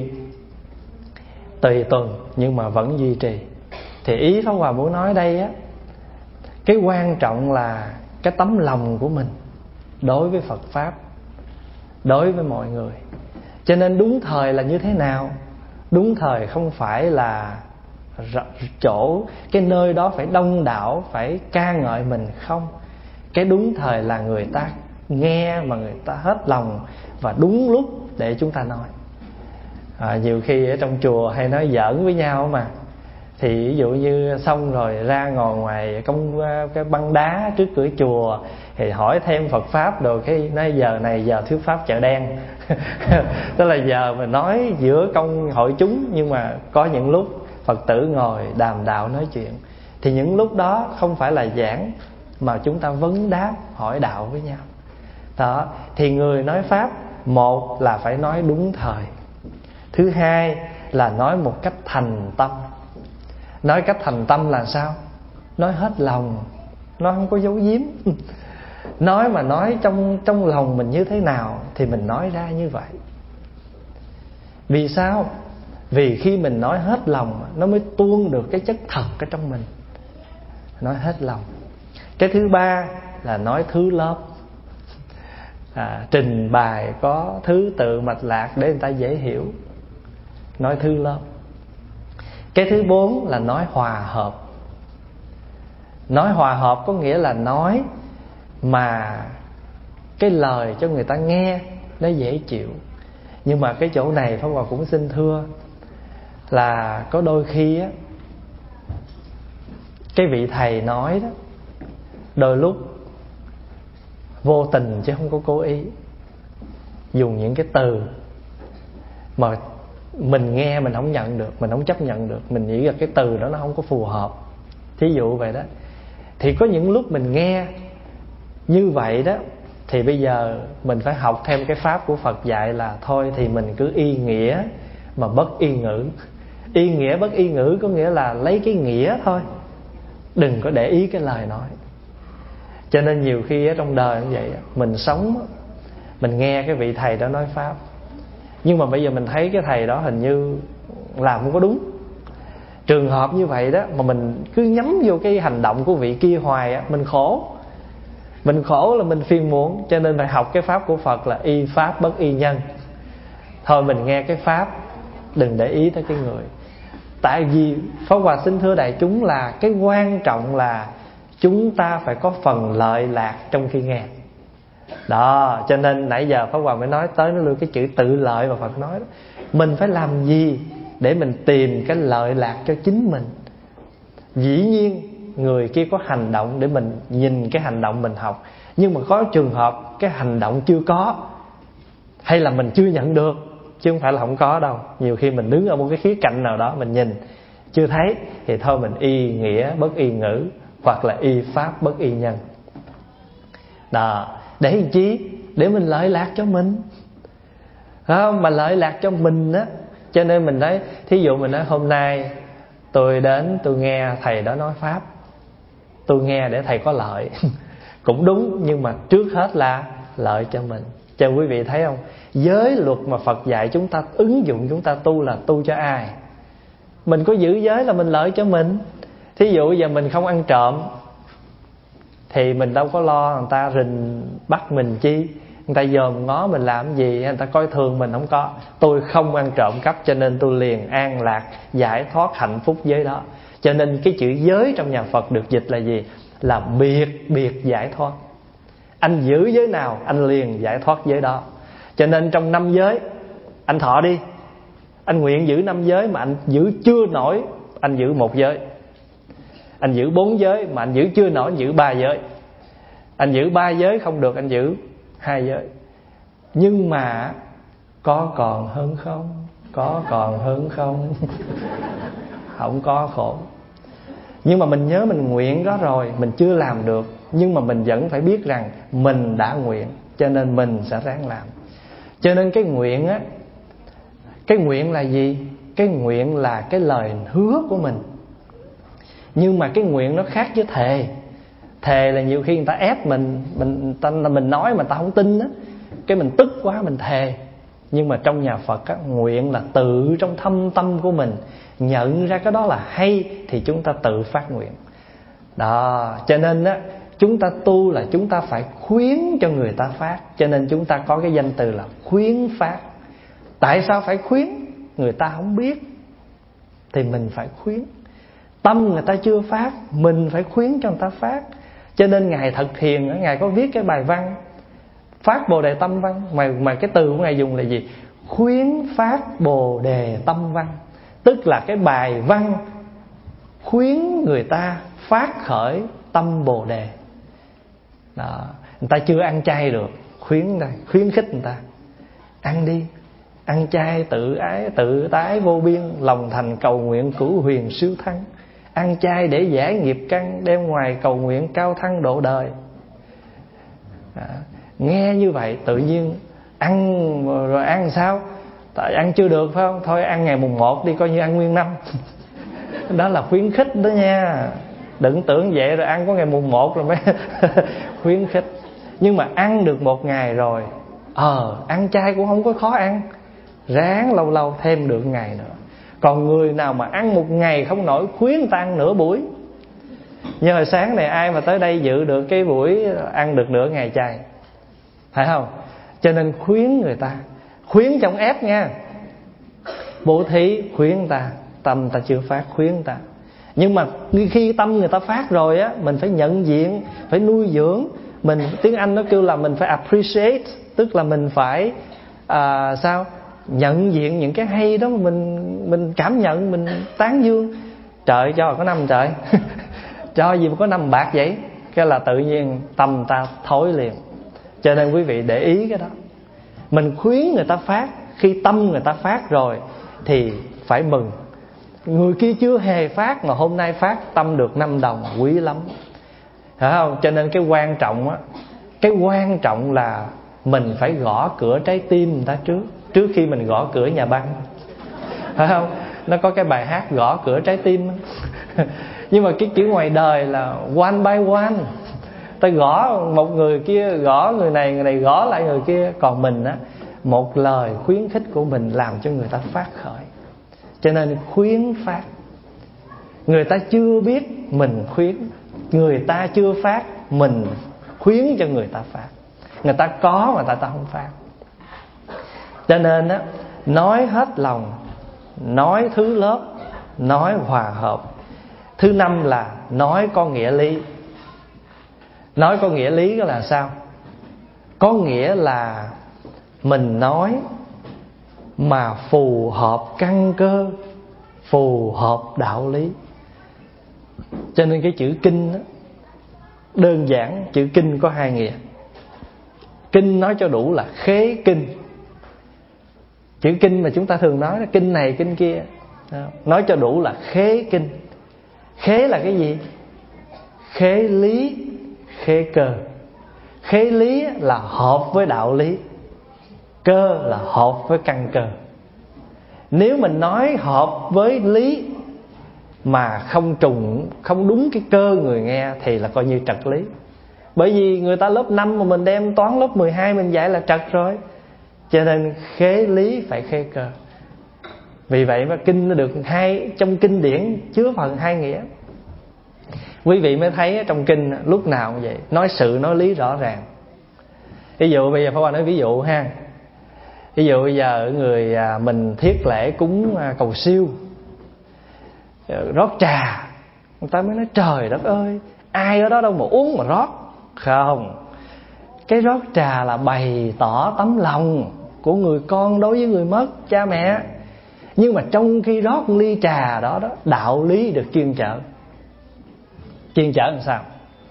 tùy tuần nhưng mà vẫn duy trì. Thì ý Pháp Hòa muốn nói đây á, cái quan trọng là cái tấm lòng của mình đối với Phật Pháp, đối với mọi người. Cho nên đúng thời là như thế nào? Đúng thời không phải là chỗ, cái nơi đó phải đông đảo, phải ca ngợi mình, không. Cái đúng thời là người ta nghe mà người ta hết lòng, và đúng lúc để chúng ta nói. à, Nhiều khi ở trong chùa hay nói giỡn với nhau mà. Thì ví dụ như xong rồi ra ngồi ngoài công cái băng đá trước cửa chùa thì hỏi thêm Phật Pháp rồi, cái nói giờ này giờ thuyết Pháp chợ đen. Tức là giờ mình nói giữa công hội chúng, nhưng mà có những lúc Phật tử ngồi đàm đạo nói chuyện. Thì những lúc đó không phải là giảng, mà chúng ta vấn đáp hỏi đạo với nhau. Đó, thì người nói Pháp, một là phải nói đúng thời, thứ hai là nói một cách thành tâm. Nói cách thành tâm là sao? Nói hết lòng, nói không có giấu giếm. Nói mà nói trong, trong lòng mình như thế nào thì mình nói ra như vậy. Vì sao? Vì khi mình nói hết lòng, nó mới tuôn được cái chất thật ở trong mình. Nói hết lòng. Cái thứ ba là nói thứ lớp, à, trình bày có thứ tự mạch lạc để người ta dễ hiểu. Nói thứ lớp. Cái thứ bốn là nói hòa hợp. Nói hòa hợp có nghĩa là nói mà cái lời cho người ta nghe nó dễ chịu. Nhưng mà cái chỗ này Pháp Hòa cũng xin thưa là có đôi khi á, cái vị thầy nói đó, đôi lúc vô tình chứ không có cố ý, dùng những cái từ mà mình nghe mình không nhận được, mình không chấp nhận được, mình nghĩ là cái từ đó nó không có phù hợp. Thí dụ vậy đó. Thì có những lúc mình nghe như vậy đó, thì bây giờ mình phải học thêm cái pháp của Phật dạy là thôi thì mình cứ y nghĩa mà bất y ngữ. Y nghĩa bất y ngữ có nghĩa là lấy cái nghĩa thôi, đừng có để ý cái lời nói. Cho nên nhiều khi ở trong đời như vậy, mình sống, mình nghe cái vị thầy đó nói pháp, nhưng mà bây giờ mình thấy cái thầy đó hình như làm không có đúng. Trường hợp như vậy đó mà mình cứ nhắm vô cái hành động của vị kia hoài á, mình khổ. Mình khổ là mình phiền muộn. Cho nên phải học cái pháp của Phật là y pháp bất y nhân. Thôi mình nghe cái pháp, đừng để ý tới cái người. Tại vì Pháp Hòa xin thưa đại chúng là cái quan trọng là chúng ta phải có phần lợi lạc trong khi nghe. Đó, cho nên nãy giờ Pháp Hòa mới nói tới nó luôn cái chữ tự lợi mà Phật nói đó. Mình phải làm gì để mình tìm cái lợi lạc cho chính mình. Dĩ nhiên người kia có hành động để mình nhìn cái hành động mình học, nhưng mà có trường hợp cái hành động chưa có, hay là mình chưa nhận được, chứ không phải là không có đâu. Nhiều khi mình đứng ở một cái khía cạnh nào đó mình nhìn chưa thấy, thì thôi mình y nghĩa bất y ngữ, hoặc là y pháp bất y nhân. Đó, để làm chi? Để mình lợi lạc cho mình. Không, mà lợi lạc cho mình á. Cho nên mình nói, thí dụ mình nói hôm nay tôi đến tôi nghe thầy đó nói pháp, tôi nghe để thầy có lợi. Cũng đúng, nhưng mà trước hết là lợi cho mình. Cho quý vị thấy không, giới luật mà Phật dạy chúng ta ứng dụng, chúng ta tu là tu cho ai? Mình có giữ giới là mình lợi cho mình. Thí dụ giờ mình không ăn trộm thì mình đâu có lo người ta rình bắt mình chi. Người ta dòm ngó mình làm gì, người ta coi thường mình không có. Tôi không ăn trộm cắp cho nên tôi liền an lạc, giải thoát hạnh phúc giới đó. Cho nên cái chữ giới trong nhà Phật được dịch là gì? là biệt biệt giải thoát. Anh giữ giới nào anh liền giải thoát giới đó. Cho nên trong năm giới, anh thọ đi, anh nguyện giữ năm giới mà anh giữ chưa nổi, anh giữ một giới. Anh giữ bốn giới mà anh giữ chưa nổi, anh giữ ba giới. Anh giữ ba giới không được, anh giữ hai giới. Nhưng mà có còn hơn không? Có còn hơn không? Không có, khổ. Nhưng mà mình nhớ mình nguyện đó rồi, mình chưa làm được, nhưng mà mình vẫn phải biết rằng mình đã nguyện, cho nên mình sẽ ráng làm. Cho nên cái nguyện á, cái nguyện là gì? Cái nguyện là cái lời hứa của mình. Nhưng mà cái nguyện nó khác với thề. Thề là nhiều khi người ta ép mình, mình ta, mình nói mà ta không tin á, cái mình tức quá mình thề. Nhưng mà trong nhà Phật á, nguyện là tự trong thâm tâm của mình nhận ra cái đó là hay thì chúng ta tự phát nguyện. Đó, cho nên á, chúng ta tu là chúng ta phải khuyến cho người ta phát. Cho nên chúng ta có cái danh từ là khuyến phát. Tại sao phải khuyến? Người ta không biết thì mình phải khuyến. Tâm người ta chưa phát, mình phải khuyến cho người ta phát. Cho nên Ngài Thật Thiền, Ngài có viết cái bài văn Phát Bồ Đề Tâm Văn. Mà, mà cái từ của Ngài dùng là gì? Khuyến phát Bồ Đề Tâm Văn. Tức là cái bài văn khuyến người ta phát khởi tâm Bồ Đề. Đó. Người ta chưa ăn chay được, khuyến ta, khuyến khích người ta ăn đi, ăn chay tự ái tự tái vô biên, lòng thành cầu nguyện cửu huyền siêu thăng. Ăn chay để giải nghiệp căn, đem ngoài cầu nguyện cao thăng độ đời. Đó. Nghe như vậy tự nhiên ăn rồi ăn sao? Tại ăn chưa được phải không? Thôi ăn ngày mùng một đi, coi như ăn nguyên năm. Đó là khuyến khích đó nha. Đừng tưởng vậy rồi ăn có ngày mùng một rồi mới khuyến khích. Nhưng mà ăn được một ngày rồi, Ờ ăn chay cũng không có khó ăn, ráng lâu lâu thêm được ngày nữa. Còn người nào mà ăn một ngày không nổi, khuyến ta ăn nửa buổi. Như hồi sáng này ai mà tới đây dự được cái buổi ăn được nửa ngày chay, phải không? Cho nên khuyến người ta, khuyến trong ép nha. Bố thí khuyến ta, tâm ta chưa phát khuyến ta. Nhưng mà khi tâm người ta phát rồi á, mình phải nhận diện, phải nuôi dưỡng. Mình tiếng Anh nó kêu là mình phải appreciate, tức là mình phải à, sao? Nhận diện những cái hay đó mà mình mình cảm nhận, mình tán dương. Trời cho có năm trời. Cho gì mà có năm bạc vậy? Cái là tự nhiên tâm ta thối liền. Cho nên quý vị để ý cái đó. Mình khuyến người ta phát, khi tâm người ta phát rồi thì phải mừng. Người kia chưa hề phát mà hôm nay phát, tâm được năm đồng quý lắm, phải không? Cho nên cái quan trọng á, cái quan trọng là mình phải gõ cửa trái tim người ta trước, trước khi mình gõ cửa nhà băng, phải không? Nó có cái bài hát gõ cửa trái tim. Nhưng mà cái kiểu ngoài đời là one by one, ta gõ một người kia, gõ người này, người này gõ lại người kia. Còn mình á, một lời khuyến khích của mình làm cho người ta phát khởi. Cho nên khuyến phát. Người ta chưa biết mình khuyến, người ta chưa phát mình khuyến cho người ta phát. Người ta có mà ta ta không phát. Cho nên á, nói hết lòng, nói thứ lớp, nói hòa hợp. Thứ năm là nói có nghĩa lý. Nói có nghĩa lý là sao? Có nghĩa là mình nói mà phù hợp căn cơ, phù hợp đạo lý. Cho nên cái chữ kinh đó, đơn giản chữ kinh có hai nghĩa. Kinh nói cho đủ là khế kinh. Chữ kinh mà chúng ta thường nói là kinh này kinh kia, nói cho đủ là khế kinh. Khế là cái gì? Khế lý, khế cơ. Khế lý là hợp với đạo lý, cơ là hợp với căn cơ. Nếu mình nói hợp với lý mà không trùng, không đúng cái cơ người nghe thì là coi như trật lý. Bởi vì người ta lớp năm mà mình đem toán lớp mười hai mình dạy là trật rồi. Cho nên khế lý phải khế cơ. Vì vậy mà kinh nó được hai, trong kinh điển chứa phần hai nghĩa. Quý vị mới thấy trong kinh lúc nào cũng vậy, nói sự nói lý rõ ràng. Ví dụ bây giờ Pháp Hòa nói ví dụ ha. Ví dụ bây giờ người mình thiết lễ cúng cầu siêu, rót trà, người ta mới nói trời đất ơi, ai ở đó đâu mà uống mà rót. Không, cái rót trà là bày tỏ tấm lòng của người con đối với người mất cha mẹ. Nhưng mà trong khi rót ly trà đó đó, đạo lý được chuyên chở. Chuyên chở làm sao?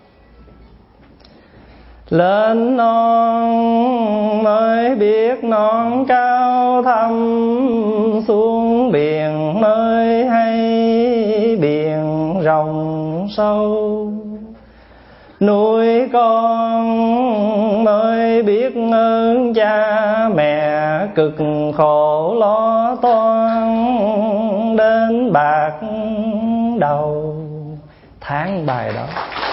Lên non mới biết non cao thăm, xuống biển mới hay biển rộng sâu. Nuôi con mới biết ơn cha mẹ, cực khổ lo toan đến bạc đầu. Tháng bài đó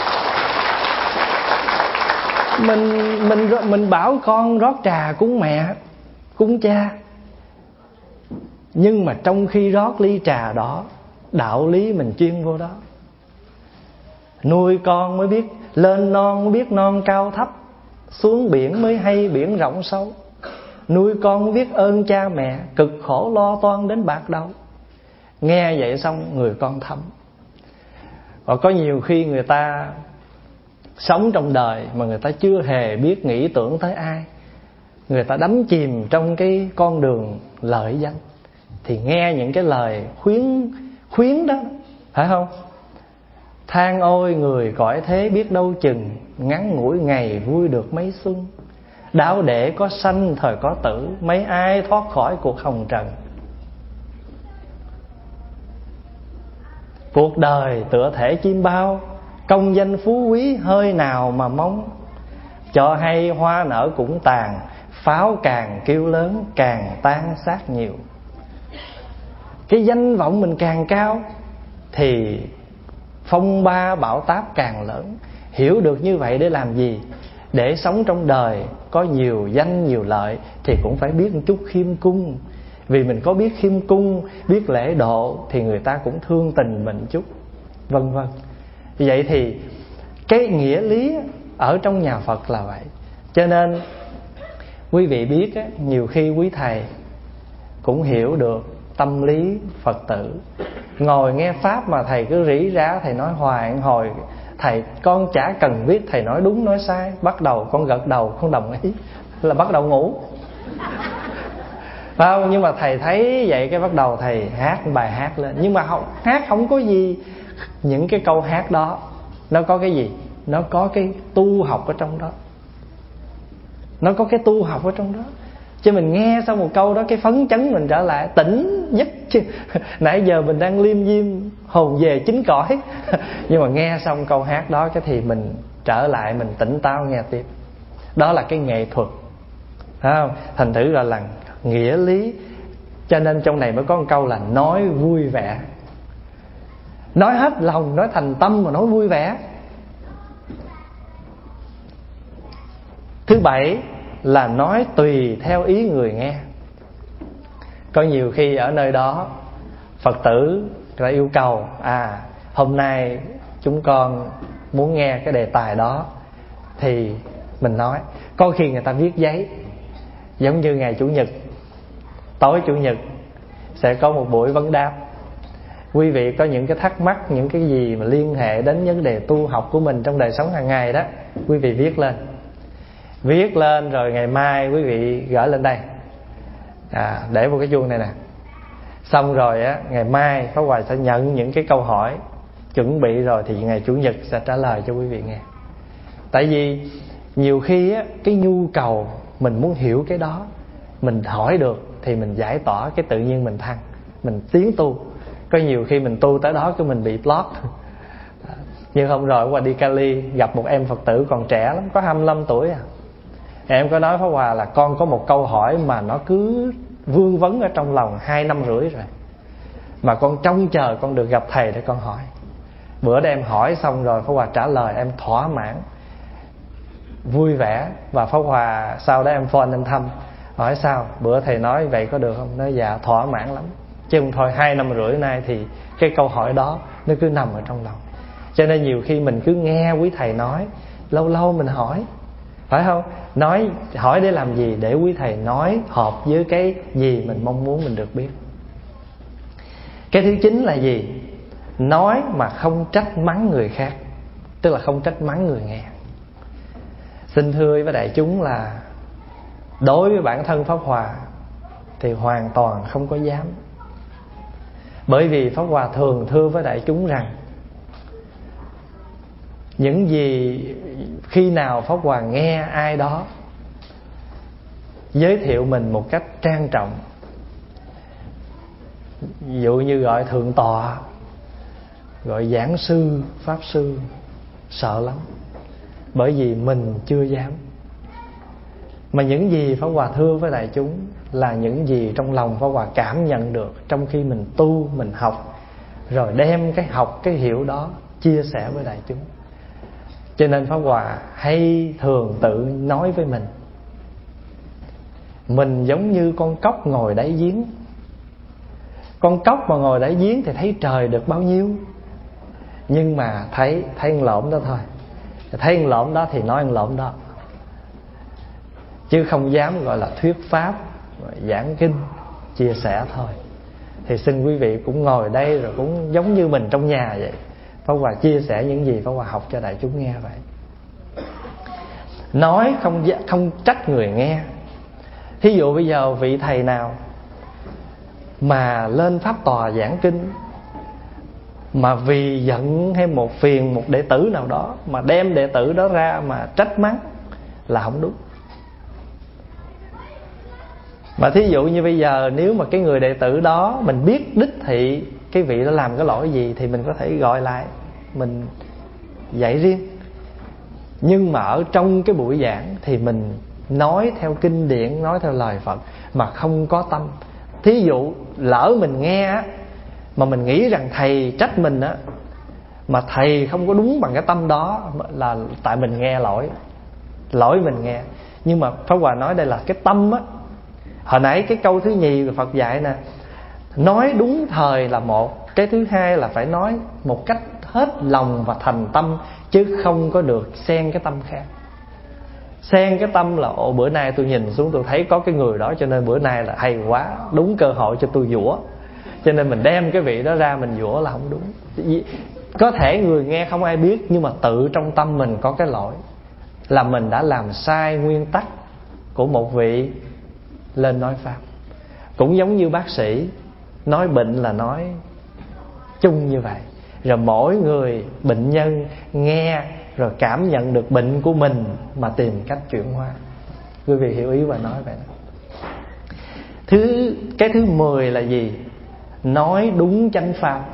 Mình mình mình bảo con rót trà cúng mẹ, cúng cha. Nhưng mà trong khi rót ly trà đó, đạo lý mình chuyên vô đó. Nuôi con mới biết, lên non mới biết non cao thấp, xuống biển mới hay biển rộng sâu. Nuôi con mới biết ơn cha mẹ, cực khổ lo toan đến bạc đầu. Nghe vậy xong người con thấm. Và có nhiều khi người ta sống trong đời mà người ta chưa hề biết nghĩ tưởng tới ai, người ta đắm chìm trong cái con đường lợi danh, thì nghe những cái lời khuyến khuyến đó, phải không? Than ôi người cõi thế biết đâu chừng, ngắn ngủi ngày vui được mấy xuân. Đáo để có sanh thời có tử, mấy ai thoát khỏi cuộc hồng trần. Cuộc đời tựa thể chim bao, công danh phú quý hơi nào mà mong. Cho hay hoa nở cũng tàn, pháo càng kêu lớn càng tan xác nhiều. Cái danh vọng mình càng cao thì phong ba bão táp càng lớn. Hiểu được như vậy để làm gì? Để sống trong đời có nhiều danh nhiều lợi thì cũng phải biết một chút khiêm cung. Vì mình có biết khiêm cung, biết lễ độ thì người ta cũng thương tình mình chút, vân vân. Vậy thì cái nghĩa lý ở trong nhà Phật là vậy. Cho nên quý vị biết á, nhiều khi quý thầy cũng hiểu được tâm lý Phật tử. Ngồi nghe Pháp mà thầy cứ rỉ rả, thầy nói hoài hồi, thầy con chả cần biết thầy nói đúng nói sai. Bắt đầu con gật đầu con đồng ý là bắt đầu ngủ, phải không? Nhưng mà thầy thấy vậy cái bắt đầu thầy hát bài hát lên. Nhưng mà không, hát không có gì. Những cái câu hát đó nó có cái gì? Nó có cái tu học ở trong đó. Nó có cái tu học ở trong đó. Chứ mình nghe xong một câu đó cái phấn chấn mình trở lại tỉnh giấc chứ. Nãy giờ mình đang liêm diêm hồn về chính cõi. Nhưng mà nghe xong câu hát đó cái thì mình trở lại, mình tỉnh táo nghe tiếp. Đó là cái nghệ thuật, phải không? Thành thử gọi là nghĩa lý. Cho nên trong này mới có một câu là nói vui vẻ. Nói hết lòng, nói thành tâm mà nói vui vẻ. Thứ bảy là nói tùy theo ý người nghe. Có nhiều khi ở nơi đó Phật tử người ta yêu cầu, à hôm nay chúng con muốn nghe cái đề tài đó, thì mình nói. Có khi người ta viết giấy, giống như ngày Chủ nhật, tối Chủ nhật sẽ có một buổi vấn đáp. Quý vị có những cái thắc mắc, những cái gì mà liên hệ đến vấn đề tu học của mình trong đời sống hàng ngày đó, quý vị viết lên. Viết lên rồi ngày mai quý vị gửi lên đây, à, để vào cái chuông này nè. Xong rồi á, ngày mai Pháp Hòa sẽ nhận những cái câu hỏi chuẩn bị rồi, thì ngày Chủ nhật sẽ trả lời cho quý vị nghe. Tại vì nhiều khi á, cái nhu cầu mình muốn hiểu cái đó, mình hỏi được thì mình giải tỏa, cái tự nhiên mình thăng, mình tiến tu. Có nhiều khi mình tu tới đó cái mình bị block. Nhưng hôm rồi qua đi Cali gặp một em Phật tử còn trẻ lắm, có hai mươi lăm tuổi à. Em có nói Pháp Hòa là con có một câu hỏi mà nó cứ vương vấn ở trong lòng hai năm rưỡi rồi, mà con trông chờ con được gặp thầy để con hỏi. Bữa đó em hỏi xong rồi Pháp Hòa trả lời, em thỏa mãn, vui vẻ. Và Pháp Hòa sau đó em phone em thăm, hỏi sao bữa thầy nói vậy có được không? Nói dạ thỏa mãn lắm. Chứ không thôi hai năm rưỡi nay thì cái câu hỏi đó nó cứ nằm ở trong lòng. Cho nên nhiều khi mình cứ nghe quý thầy nói, lâu lâu mình hỏi, phải không? Nói hỏi để làm gì? Để quý thầy nói hợp với cái gì mình mong muốn mình được biết. Cái thứ chín là gì? Nói mà không trách mắng người khác. tức là không trách mắng người nghe. Xin thưa với đại chúng là đối với bản thân Pháp Hòa thì hoàn toàn không có dám. Bởi vì Pháp Hòa thường thưa với đại chúng rằng những gì khi nào Pháp Hòa nghe ai đó giới thiệu mình một cách trang trọng, ví dụ như gọi thượng tọa, gọi giảng sư, pháp sư, sợ lắm. Bởi vì mình chưa dám. Mà những gì Pháp Hòa thưa với đại chúng là những gì trong lòng Pháp Hòa cảm nhận được trong khi mình tu, mình học, rồi đem cái học, cái hiểu đó chia sẻ với đại chúng. Cho nên Pháp Hòa hay thường tự nói với mình, mình giống như con cóc ngồi đáy giếng. Con cóc mà ngồi đáy giếng thì thấy trời được bao nhiêu, nhưng mà thấy thấy một lộm đó thôi. Thấy một lộm đó thì nói một lộm đó, chứ không dám gọi là thuyết pháp, giảng kinh, chia sẻ thôi. Thì xin quý vị cũng ngồi đây rồi cũng giống như mình trong nhà vậy. Pháp Hòa chia sẻ những gì Pháp Hòa học cho đại chúng nghe vậy. Nói không không trách người nghe. Thí dụ bây giờ vị thầy nào mà lên pháp tòa giảng kinh, mà vì giận hay một phiền một đệ tử nào đó mà đem đệ tử đó ra mà trách mắng là không đúng. Mà thí dụ như bây giờ nếu mà cái người đệ tử đó mình biết đích thị cái vị đó làm cái lỗi gì thì mình có thể gọi lại, mình dạy riêng. Nhưng mà ở trong cái buổi giảng thì mình nói theo kinh điển, nói theo lời Phật mà không có tâm. Thí dụ lỡ mình nghe á, mà mình nghĩ rằng thầy trách mình á, mà thầy không có đúng bằng cái tâm đó, là tại mình nghe lỗi. Lỗi mình nghe. Nhưng mà Pháp Hòa nói đây là cái tâm á. Hồi nãy cái câu thứ nhì của Phật dạy nè, nói đúng thời là một. Cái thứ hai là phải nói một cách hết lòng và thành tâm, chứ không có được xen cái tâm khác. Xen cái tâm là ồ bữa nay tôi nhìn xuống tôi thấy có cái người đó, cho nên bữa nay là hay quá, đúng cơ hội cho tôi giũa, cho nên mình đem cái vị đó ra mình giũa là không đúng. Có thể người nghe không ai biết, nhưng mà tự trong tâm mình có cái lỗi, là mình đã làm sai nguyên tắc của một vị lên nói pháp. Cũng giống như bác sĩ nói bệnh là nói chung như vậy, rồi mỗi người bệnh nhân nghe rồi cảm nhận được bệnh của mình mà tìm cách chuyển hóa. Quý vị hiểu ý và nói vậy đó. Thứ cái thứ mười là gì? Nói đúng chánh pháp.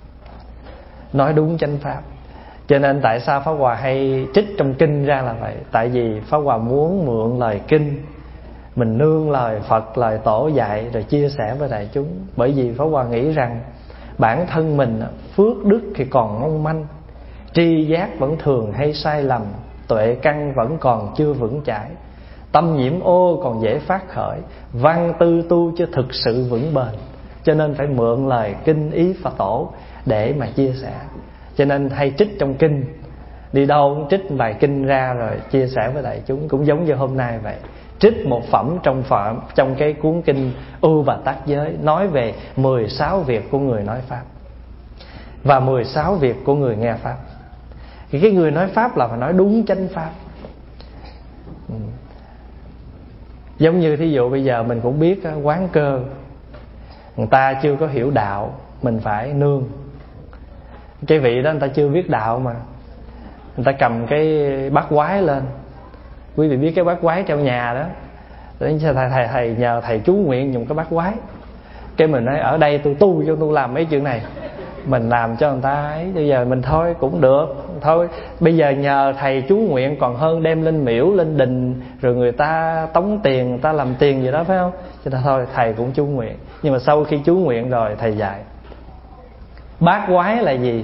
Nói đúng chánh pháp. Cho nên tại sao Pháp Hòa hay trích trong kinh ra là vậy. Tại vì Pháp Hòa muốn mượn lời kinh, mình nương lời Phật, lời Tổ dạy rồi chia sẻ với đại chúng. Bởi vì Pháp Hòa nghĩ rằng bản thân mình phước đức thì còn mong manh, tri giác vẫn thường hay sai lầm, tuệ căn vẫn còn chưa vững chãi, tâm nhiễm ô còn dễ phát khởi, văn tư tu chứ thực sự vững bền. Cho nên phải mượn lời kinh ý Phật Tổ để mà chia sẻ. Cho nên hay trích trong kinh, đi đâu cũng trích bài kinh ra rồi chia sẻ với đại chúng. Cũng giống như hôm nay vậy, trích một phẩm trong phẩm trong cái cuốn kinh Ưu và Tác Giới, nói về mười sáu việc của người nói pháp và mười sáu việc của người nghe pháp. Thì cái người nói pháp là phải nói đúng chánh pháp. ừ. Giống như thí dụ bây giờ mình cũng biết quán cơ, người ta chưa có hiểu đạo, mình phải nương. Cái vị đó người ta chưa biết đạo mà người ta cầm cái bát quái lên. Quý vị biết cái bát quái trong nhà đó, thầy, thầy, thầy nhờ thầy chú nguyện dùng cái bát quái. Cái mình nói ở đây tôi tu cho tôi làm mấy chuyện này, mình làm cho người ta ấy. Bây giờ mình thôi cũng được, thôi bây giờ nhờ thầy chú nguyện còn hơn đem lên miễu, lên đình rồi người ta tống tiền, người ta làm tiền gì đó, phải không? Cho nên thôi thầy cũng chú nguyện. Nhưng mà sau khi chú nguyện rồi thầy dạy bát quái là gì?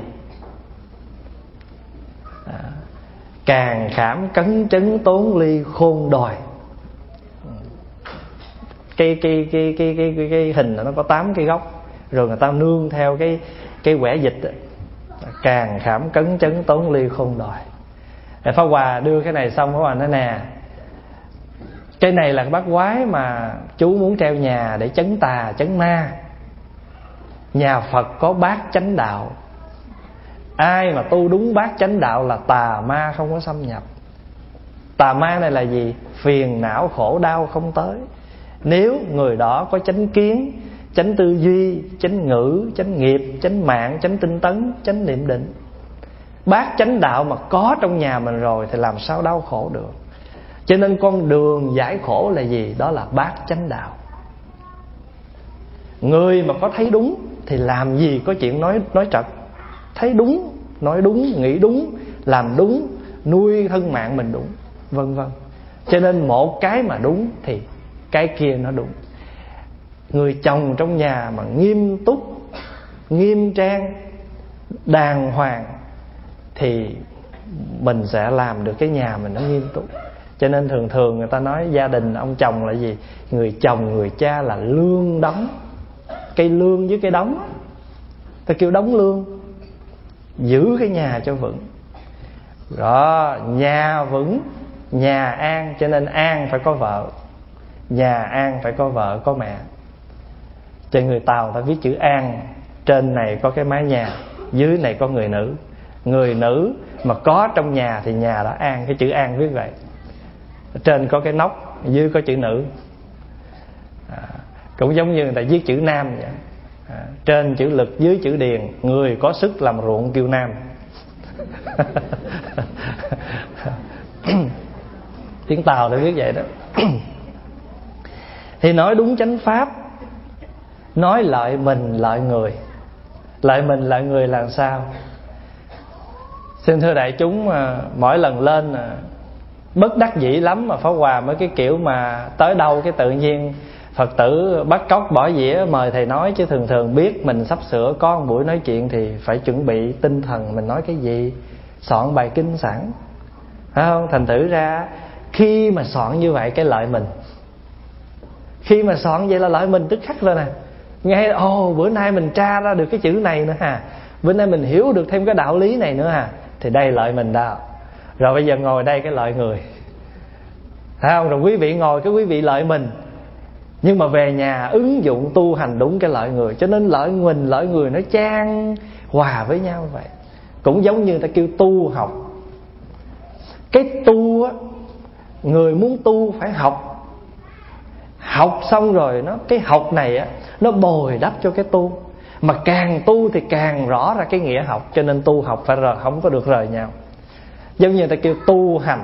À, càng khảm cấn chấn tốn ly khôn đòi. Cái cái cái cái cái cái, cái hình nó có tám cái góc, rồi người ta nương theo cái cái quẻ dịch đó. Càng khảm cấn chấn tốn ly khôn đòi. Rồi Pháp Hòa đưa cái này xong, Pháp Hòa nói nè, cái này là cái bát quái mà chú muốn treo nhà để chấn tà chấn ma. Nhà Phật có bát chánh đạo, Ai mà tu đúng bát chánh đạo là tà ma không có xâm nhập. Tà ma này là gì? Phiền não khổ đau không tới. Nếu người đó có chánh kiến, chánh tư duy, chánh ngữ, chánh nghiệp, chánh mạng, chánh tinh tấn, chánh niệm định, bát chánh đạo mà có trong nhà mình rồi thì làm sao đau khổ được. Cho nên con đường giải khổ là gì? Đó là bát chánh đạo. Người mà có thấy đúng thì làm gì có chuyện nói nói trật. Thấy đúng, nói đúng, nghĩ đúng, làm đúng, nuôi thân mạng mình đúng, vân vân. Cho nên một cái mà đúng thì cái kia nó đúng. Người chồng trong nhà mà nghiêm túc, nghiêm trang, đàng hoàng thì mình sẽ làm được cái nhà mình nó nghiêm túc. Cho nên thường thường người ta nói gia đình ông chồng là gì? Người chồng, người cha là lương đóng. Cây lương với cây đóng, ta kêu đóng lương. Giữ cái nhà cho vững. Đó, nhà vững, nhà an. Cho nên an phải có vợ, nhà an phải có vợ, có mẹ. Cho người Tàu ta viết chữ an, trên này có cái mái nhà, dưới này có người nữ. Người nữ mà có trong nhà thì nhà đó an. Cái chữ an viết vậy. Trên có cái nóc, dưới có chữ nữ. à, Cũng giống như người ta viết chữ nam vậy. à, Trên chữ lực, dưới chữ điền. Người có sức làm ruộng kêu nam. Tiếng Tàu để viết vậy đó. Thì nói đúng chánh pháp, nói lợi mình lợi người. Lợi mình lợi người là sao? Xin thưa đại chúng, mỗi lần lên bất đắc dĩ lắm mà Pháp Hòa mới cái kiểu mà tới đâu cái tự nhiên Phật tử bắt cóc bỏ dĩa mời thầy nói. Chứ thường thường biết mình sắp sửa có một buổi nói chuyện thì phải chuẩn bị tinh thần mình nói cái gì, soạn bài kinh sẵn, phải không? Thành thử ra khi mà soạn như vậy cái lợi mình, khi mà soạn vậy là lợi mình tức khắc rồi nè. Nghe ồ bữa nay mình tra ra được cái chữ này nữa ha, bữa nay mình hiểu được thêm cái đạo lý này nữa ha, thì đây lợi mình đó. Rồi bây giờ ngồi đây cái lợi người, thấy không? Rồi quý vị ngồi cái quý vị lợi mình, nhưng mà về nhà ứng dụng tu hành đúng cái lợi người. Cho nên lợi mình lợi người nó chan hòa với nhau vậy. Cũng giống như ta kêu tu học. Cái tu á, người muốn tu phải học. Học xong rồi nó cái học này á, nó bồi đắp cho cái tu. Mà càng tu thì càng rõ ra cái nghĩa học. Cho nên tu học phải rời, không có được rời nhau. Giống như ta kêu tu hành.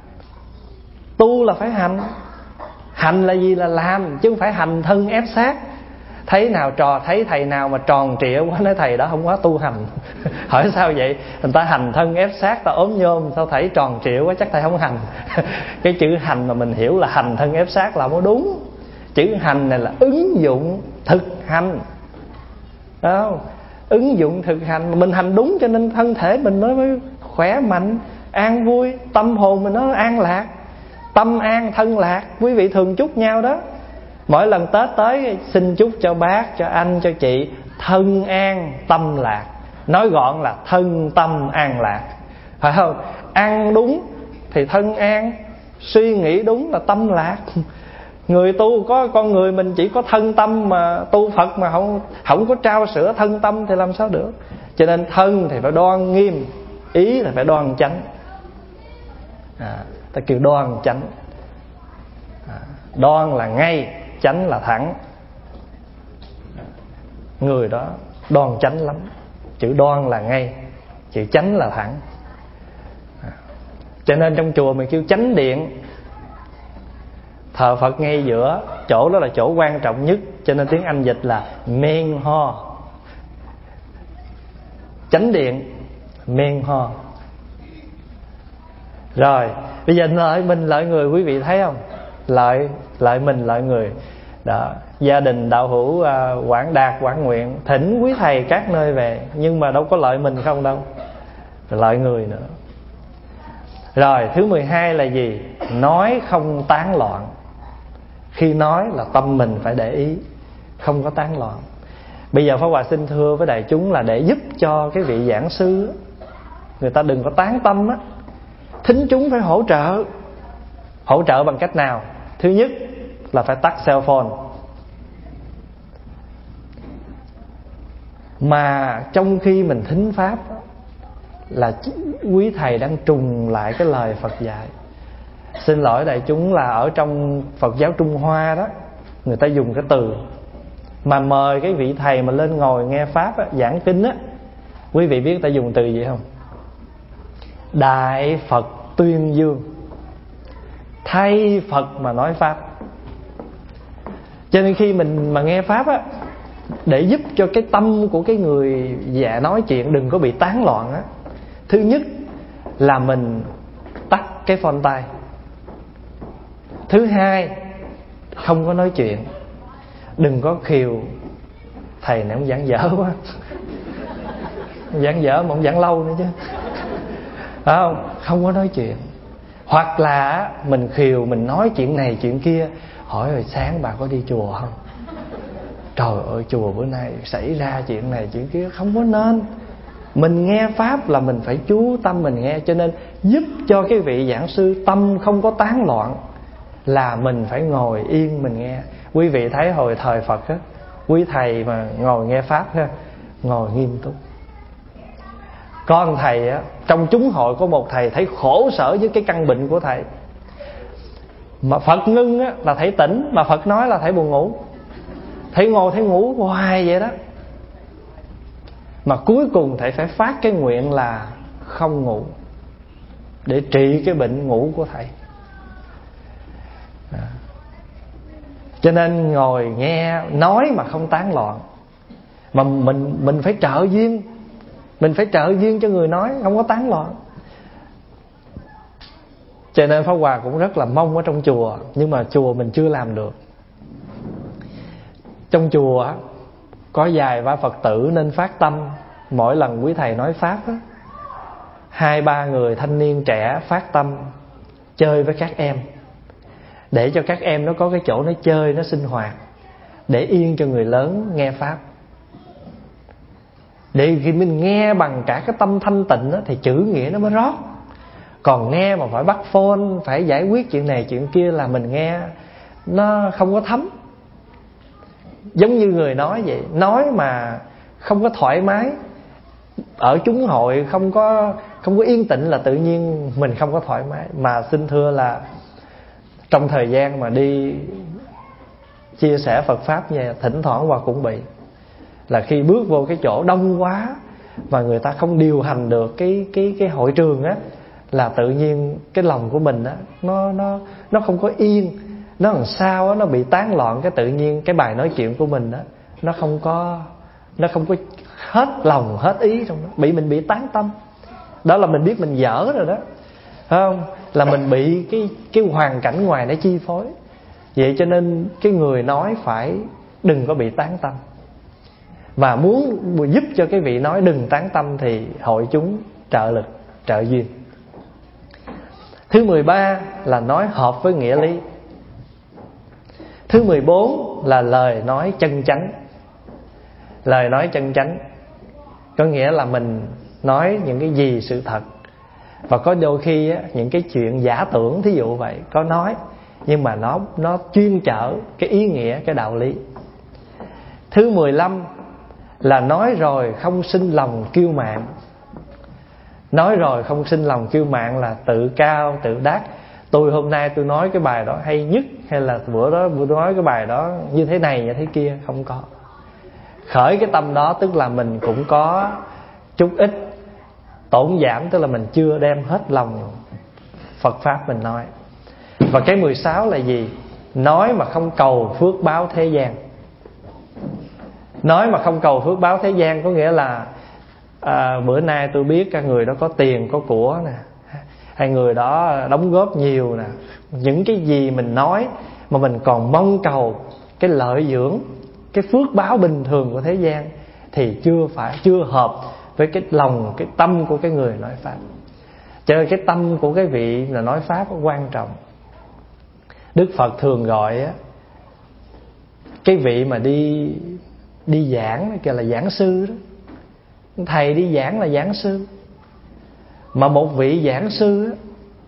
Tu là phải hành. Hành là gì? Là làm, chứ không phải hành thân ép sát. Thấy nào trò thấy thầy nào mà tròn trịa quá nói thầy đó không có tu hành. Hỏi sao vậy? Người ta hành thân ép sát, ta ốm nhôm, sao thầy tròn trịa quá chắc thầy không hành. Cái chữ hành mà mình hiểu là hành thân ép sát là mới đúng. Chữ hành này là ứng dụng thực hành, đúng không? Ứng dụng thực hành, mình hành đúng cho nên thân thể mình nó mới khỏe mạnh, an vui, tâm hồn mình nó an lạc. Tâm an thân lạc, quý vị thường chúc nhau đó. Mỗi lần Tết tới xin chúc cho bác, cho anh, cho chị thân an tâm lạc. Nói gọn là thân tâm an lạc, phải không? Ăn đúng thì thân an, suy nghĩ đúng là tâm lạc. Người tu có con người mình chỉ có thân tâm mà tu Phật mà không không có trao sữa thân tâm thì làm sao được. Cho nên thân thì phải đoan nghiêm, ý là phải đoan chánh. À, ta kêu đoan chánh. À, đoan là ngay, chánh là thẳng. Người đó đoan chánh lắm. Chữ đoan là ngay, chữ chánh là thẳng. À, cho nên trong chùa mình kêu chánh điện. Thờ Phật ngay giữa, chỗ đó là chỗ quan trọng nhất. Cho nên tiếng Anh dịch là main hall. Chánh điện, main hall. Rồi, bây giờ lợi mình lợi người, quý vị thấy không? Lợi, lợi mình lợi người. Đó, gia đình đạo hữu uh, Quảng Đạt, Quảng Nguyện thỉnh quý thầy các nơi về, nhưng mà đâu có lợi mình không đâu, lợi người nữa. Rồi, thứ mười hai là gì? Nói không tán loạn. Khi nói là tâm mình phải để ý, không có tán loạn. Bây giờ Pháp Hòa xin thưa với đại chúng là để giúp cho cái vị giảng sư người ta đừng có tán tâm á, thính chúng phải hỗ trợ. Hỗ trợ bằng cách nào? Thứ nhất là phải tắt cell phone. Mà trong khi mình thính pháp là quý thầy đang trùng lại cái lời Phật dạy. Xin lỗi đại chúng là ở trong Phật giáo Trung Hoa đó, người ta dùng cái từ mà mời cái vị thầy mà lên ngồi nghe pháp á, giảng kinh á, quý vị biết ta dùng từ gì không? Đại Phật tuyên dương, thay Phật mà nói pháp. Cho nên khi mình mà nghe pháp á, để giúp cho cái tâm của cái người dạ nói chuyện đừng có bị tán loạn á, thứ nhất là mình tắt cái phone tay. Thứ hai, không có nói chuyện. Đừng có khiều thầy này ông giảng dở quá, giảng dở mà ông giảng lâu nữa chứ, phải không? Không có nói chuyện. Hoặc là mình khiều, mình nói chuyện này chuyện kia. Hỏi rồi sáng bà có đi chùa không? Trời ơi, chùa bữa nay xảy ra chuyện này chuyện kia. Không có nên. Mình nghe pháp là mình phải chú tâm mình nghe. Cho nên giúp cho cái vị giảng sư tâm không có tán loạn là mình phải ngồi yên mình nghe. Quý vị thấy hồi thời Phật á, quý thầy mà ngồi nghe pháp ha, ngồi nghiêm túc. Có một thầy á, trong chúng hội có một thầy thấy khổ sở với cái căn bệnh của thầy. Mà Phật ngưng á là thầy tỉnh, mà Phật nói là thầy buồn ngủ. Thầy ngồi thầy ngủ hoài vậy đó. Mà cuối cùng thầy phải phát cái nguyện là không ngủ, để trị cái bệnh ngủ của thầy. À. Cho nên ngồi nghe nói mà không tán loạn. Mà mình mình phải trợ duyên, mình phải trợ duyên cho người nói, không có tán loạn. Cho nên Pháp Hòa cũng rất là mong ở trong chùa, nhưng mà chùa mình chưa làm được. Trong chùa có vài ba Phật tử nên phát tâm, mỗi lần quý thầy nói pháp á, hai ba người thanh niên trẻ phát tâm chơi với các em, để cho các em nó có cái chỗ nó chơi, nó sinh hoạt, để yên cho người lớn nghe pháp. Để khi mình nghe bằng cả cái tâm thanh tịnh á, thì chữ nghĩa nó mới rót. Còn nghe mà phải bắt phone, phải giải quyết chuyện này chuyện kia là mình nghe nó không có thấm. Giống như người nói vậy, nói mà không có thoải mái, ở chúng hội không có không có yên tĩnh là tự nhiên mình không có thoải mái. Mà xin thưa là trong thời gian mà đi chia sẻ Phật pháp nha, thỉnh thoảng Hòa cũng bị là khi bước vô cái chỗ đông quá và người ta không điều hành được cái cái cái hội trường á, là tự nhiên cái lòng của mình á, nó nó nó không có yên, nó làm sao á, nó bị tán loạn. Cái tự nhiên cái bài nói chuyện của mình á, nó không có nó không có hết lòng hết ý trong đó, bị mình bị tán tâm. Đó là mình biết mình dở rồi đó, phải không? Là mình bị cái cái hoàn cảnh ngoài nó chi phối. Vậy cho nên cái người nói phải đừng có bị tán tâm. Và muốn giúp cho cái vị nói đừng tán tâm thì hội chúng trợ lực, trợ duyên. Thứ mười ba là nói hợp với nghĩa lý. Thứ mười bốn là lời nói chân chánh. Lời nói chân chánh có nghĩa là mình nói những cái gì sự thật. Và có đôi khi á, những cái chuyện giả tưởng, thí dụ vậy, có nói nhưng mà nó nó chuyên chở cái ý nghĩa, cái đạo lý. Thứ mười lăm là nói rồi không sinh lòng kiêu mạn. Nói rồi không sinh lòng kiêu mạn là tự cao, tự đắc. Tôi hôm nay tôi nói cái bài đó hay nhất, hay là bữa đó tôi nói cái bài đó như thế này như thế kia. Không có. Khởi cái tâm đó tức là mình cũng có chút ít tổn giảm, tức là mình chưa đem hết lòng Phật pháp mình nói. Và cái mười sáu là gì? Nói mà không cầu phước báo thế gian. Nói mà không cầu phước báo thế gian có nghĩa là à, bữa nay tôi biết các người đó có tiền có của nè, hay người đó đóng góp nhiều nè. Những cái gì mình nói mà mình còn mong cầu cái lợi dưỡng, cái phước báo bình thường của thế gian thì chưa phải chưa hợp với cái lòng, cái tâm của cái người nói pháp. Cho nên cái tâm của cái vị là nói pháp quan trọng. Đức Phật thường gọi á, cái vị mà đi đi giảng kêu là giảng sư đó. Thầy đi giảng là giảng sư. Mà một vị giảng sư á,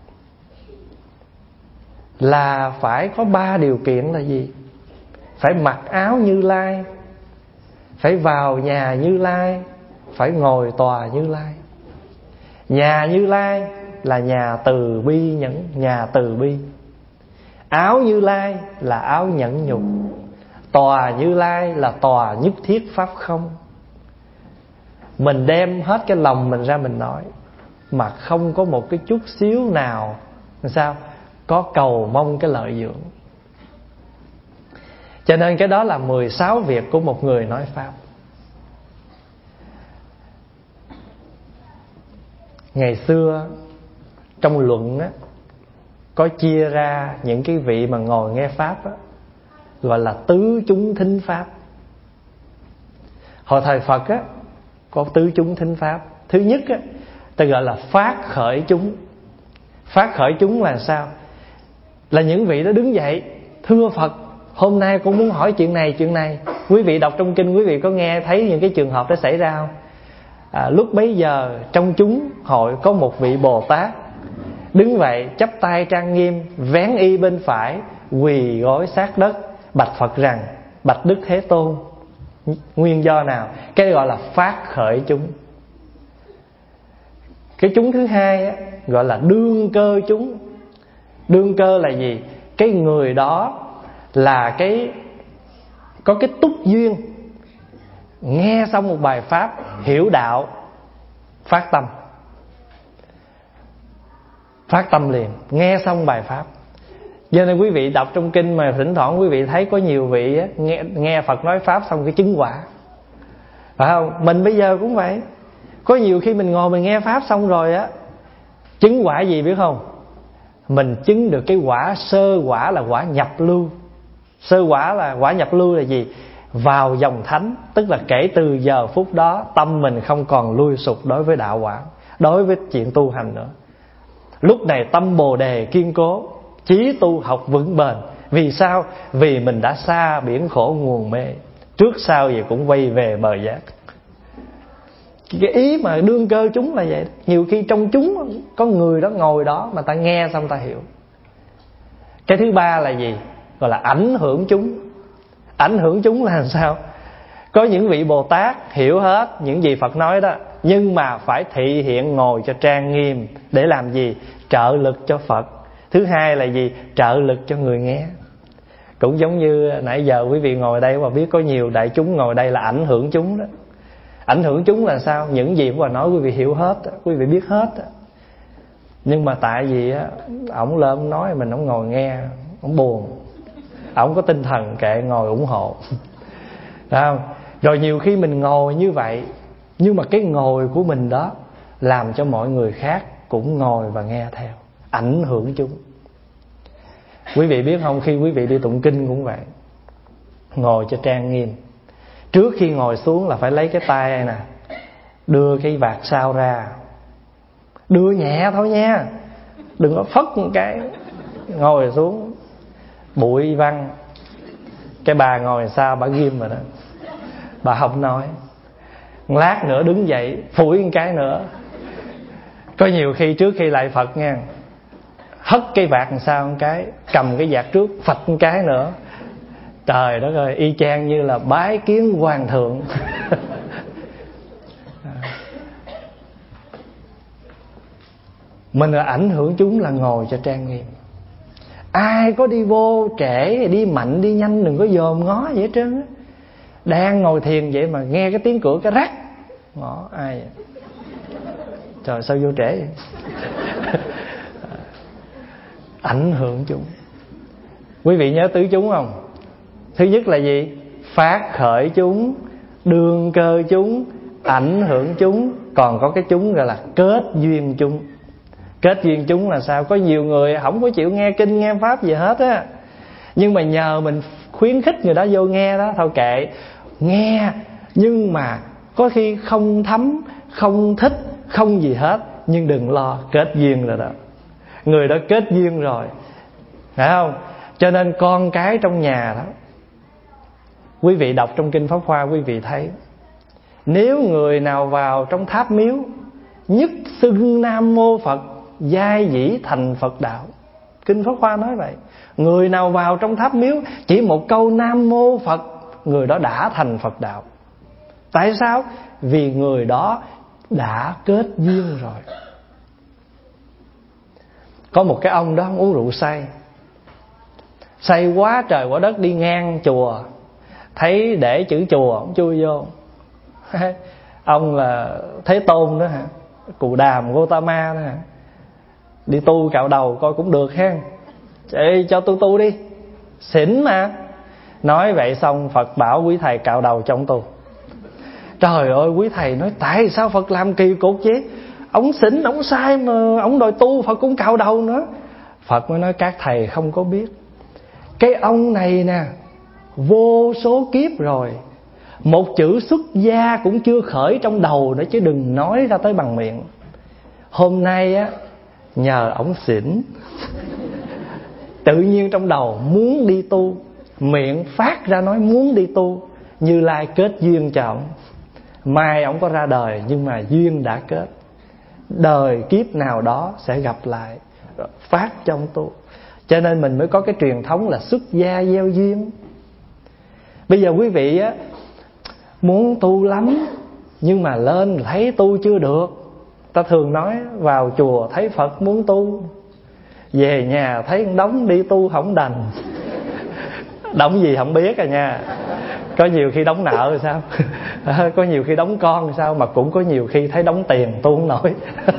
là phải có ba điều kiện là gì? Phải mặc áo Như Lai, phải vào nhà Như Lai, phải ngồi tòa Như Lai. Nhà Như Lai là nhà từ bi nhẫn, nhà từ bi. Áo Như Lai là áo nhẫn nhục. Tòa Như Lai là tòa nhất thiết pháp không. Mình đem hết cái lòng mình ra mình nói, mà không có một cái chút xíu nào sao có cầu mong cái lợi dưỡng. Cho nên cái đó là mười sáu việc của một người nói Pháp. Ngày xưa trong luận á, có chia ra những cái vị mà ngồi nghe Pháp á, gọi là tứ chúng thính Pháp. Hồi thời Phật á, có tứ chúng thính Pháp. Thứ nhất á, ta gọi là phát khởi chúng. Phát khởi chúng là sao? Là những vị đó đứng dậy: thưa Phật, hôm nay con muốn hỏi chuyện này chuyện này. Quý vị đọc trong kinh, quý vị có nghe thấy những cái trường hợp đó xảy ra không? À, lúc bấy giờ trong chúng hội có một vị Bồ Tát đứng vậy, chắp tay trang nghiêm, vén y bên phải, quỳ gối sát đất, bạch Phật rằng: bạch Đức Thế Tôn, nguyên do nào? Cái gọi là phát khởi chúng. Cái chúng thứ hai á, gọi là đương cơ chúng. Đương cơ là gì? Cái người đó là cái có cái túc duyên, nghe xong một bài pháp, hiểu đạo, phát tâm. Phát tâm liền, nghe xong bài pháp. Cho nên quý vị đọc trong kinh mà thỉnh thoảng quý vị thấy có nhiều vị á, nghe, nghe Phật nói pháp xong cái chứng quả, phải không? Mình bây giờ cũng vậy. Có nhiều khi mình ngồi mình nghe pháp xong rồi á, chứng quả gì biết không? Mình chứng được cái quả sơ quả, là quả nhập lưu. Sơ quả là quả nhập lưu là gì? Vào dòng thánh. Tức là kể từ giờ phút đó tâm mình không còn lui sụp đối với đạo quả, đối với chuyện tu hành nữa. Lúc này tâm Bồ Đề kiên cố, chí tu học vững bền. Vì sao? Vì mình đã xa biển khổ nguồn mê, trước sau gì cũng quay về bờ giác. Cái ý mà đương cơ chúng là vậy. Nhiều khi trong chúng có người đó ngồi đó mà ta nghe xong ta hiểu. Cái thứ ba là gì? Gọi là ảnh hưởng chúng. Ảnh hưởng chúng là làm sao? Có những vị Bồ Tát hiểu hết những gì Phật nói đó, nhưng mà phải thị hiện ngồi cho trang nghiêm. Để làm gì? Trợ lực cho Phật. Thứ hai là gì? Trợ lực cho người nghe. Cũng giống như nãy giờ quý vị ngồi đây và biết có nhiều đại chúng ngồi đây là ảnh hưởng chúng đó. Ảnh hưởng chúng là sao? Những gì Phật nói quý vị hiểu hết, quý vị biết hết. Nhưng mà tại vì á, ổng lên ổng nói mình ổng ngồi nghe, ổng buồn, ổng có tinh thần kệ ngồi ủng hộ. Phải không? Rồi nhiều khi mình ngồi như vậy, nhưng mà cái ngồi của mình đó làm cho mọi người khác cũng ngồi và nghe theo, ảnh hưởng chúng. Quý vị biết không, khi quý vị đi tụng kinh cũng vậy, ngồi cho trang nghiêm. Trước khi ngồi xuống là phải lấy cái tay này nè, đưa cái vạt sau ra, đưa nhẹ thôi nha, đừng có phất một cái. Ngồi xuống bụi văng. Cái bà ngồi sau bà ghim rồi đó, bà không nói. Lát nữa đứng dậy phủi một cái nữa. Có nhiều khi trước khi lại Phật nha, hất cái vạt làm sao một cái, cầm cái vạt trước phạch một cái nữa. Trời đất ơi, y chang như là bái kiến hoàng thượng. Mình là ảnh hưởng chúng là ngồi cho trang nghiêm. Ai có đi vô trễ, đi mạnh, đi nhanh đừng có dòm ngó vậy hết trơn á. Đang ngồi thiền vậy mà nghe cái tiếng cửa cái rắc, ngó ai vậy? Trời sao vô trễ vậy? Ảnh hưởng chúng. Quý vị nhớ tứ chúng không? Thứ nhất là gì? Phát khởi chúng, đương cơ chúng, ảnh hưởng chúng. Còn có cái chúng gọi là kết duyên chúng. Kết duyên chúng là sao? Có nhiều người không có chịu nghe kinh nghe pháp gì hết á, nhưng mà nhờ mình khuyến khích người đó vô nghe đó, thôi kệ, nghe. Nhưng mà có khi không thấm, không thích, không gì hết, nhưng đừng lo, kết duyên rồi đó. Người đó kết duyên rồi, phải không? Cho nên con cái trong nhà đó, quý vị đọc trong kinh Pháp Hoa, quý vị thấy nếu người nào vào trong tháp miếu nhất xưng Nam Mô Phật, giai dĩ thành Phật đạo. Kinh Pháp Hoa nói vậy. Người nào vào trong tháp miếu chỉ một câu Nam Mô Phật, người đó đã thành Phật đạo. Tại sao? Vì người đó đã kết duyên rồi. Có một cái ông đó ông uống rượu say, say quá trời quá đất, đi ngang chùa thấy để chữ chùa ông chui vô. Ông là Thế Tôn đó hả, Cụ Đàm Gotama đó hả, đi tu cạo đầu coi cũng được ha. Ê, cho tôi tu đi, xỉn mà. Nói vậy xong Phật bảo quý thầy cạo đầu cho ông tu. Trời ơi, quý thầy nói tại sao Phật làm kỳ cục vậy? Ông xỉn, ông sai mà ông đòi tu, Phật cũng cạo đầu nữa. Phật mới nói các thầy không có biết, cái ông này nè, vô số kiếp rồi, một chữ xuất gia cũng chưa khởi trong đầu nữa, chứ đừng nói ra tới bằng miệng. Hôm nay á, nhờ ổng xỉn, tự nhiên trong đầu muốn đi tu, miệng phát ra nói muốn đi tu. Như Lai kết duyên cho ổng. Mai ổng có ra đời nhưng mà duyên đã kết, đời kiếp nào đó sẽ gặp lại, phát cho ổng tu. Cho nên mình mới có cái truyền thống là xuất gia gieo duyên. Bây giờ quý vị á, muốn tu lắm nhưng mà lên thấy tu chưa được. Ta thường nói vào chùa thấy Phật muốn tu, về nhà thấy đống đi tu không đành. Đóng gì không biết à nha. Có nhiều khi đóng nợ rồi sao, có nhiều khi đóng con rồi sao, mà cũng có nhiều khi thấy đóng tiền tu không nổi.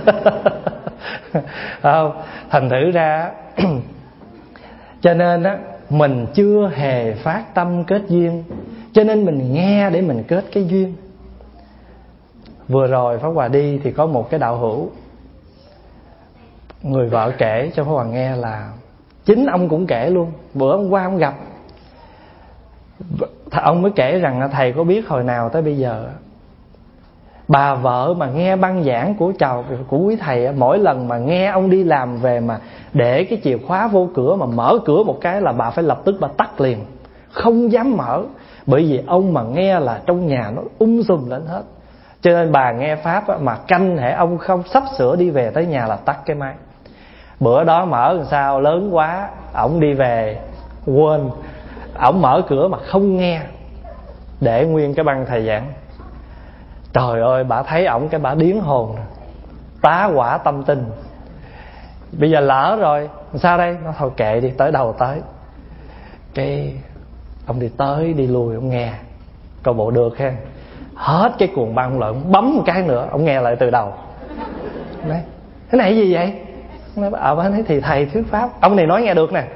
Không? Thành thử ra cho nên á, mình chưa hề phát tâm kết duyên, cho nên mình nghe để mình kết cái duyên. Vừa rồi Pháp Hòa đi thì có một cái đạo hữu, người vợ kể cho Pháp Hòa nghe là chính ông cũng kể luôn. Bữa hôm qua ông gặp, ông mới kể rằng thầy có biết hồi nào tới bây giờ bà vợ mà nghe băng giảng của chào của quý thầy, mỗi lần mà nghe ông đi làm về mà để cái chìa khóa vô cửa, mà mở cửa một cái là bà phải lập tức bà tắt liền, không dám mở. Bởi vì ông mà nghe là trong nhà nó um sùm lên hết. Cho nên bà nghe pháp mà canh hễ ông không sắp sửa đi về tới nhà là tắt cái máy. Bữa đó mở làm sao lớn quá, ổng đi về quên, ổng mở cửa mà không nghe, để nguyên cái băng thầy giảng. Trời ơi, bà thấy ổng cái bà điếng hồn, tá quả tâm tình. Bây giờ lỡ rồi sao đây? Nó thôi kệ đi, tới đầu tới. Cái ông đi tới đi lui, ông nghe coi bộ được ha. Hết cái cuồng băng lợn, bấm một cái nữa ông nghe lại từ đầu. Nói, cái này gì vậy? Nói, à, bà nói thì thầy thuyết pháp, ông này nói nghe được nè.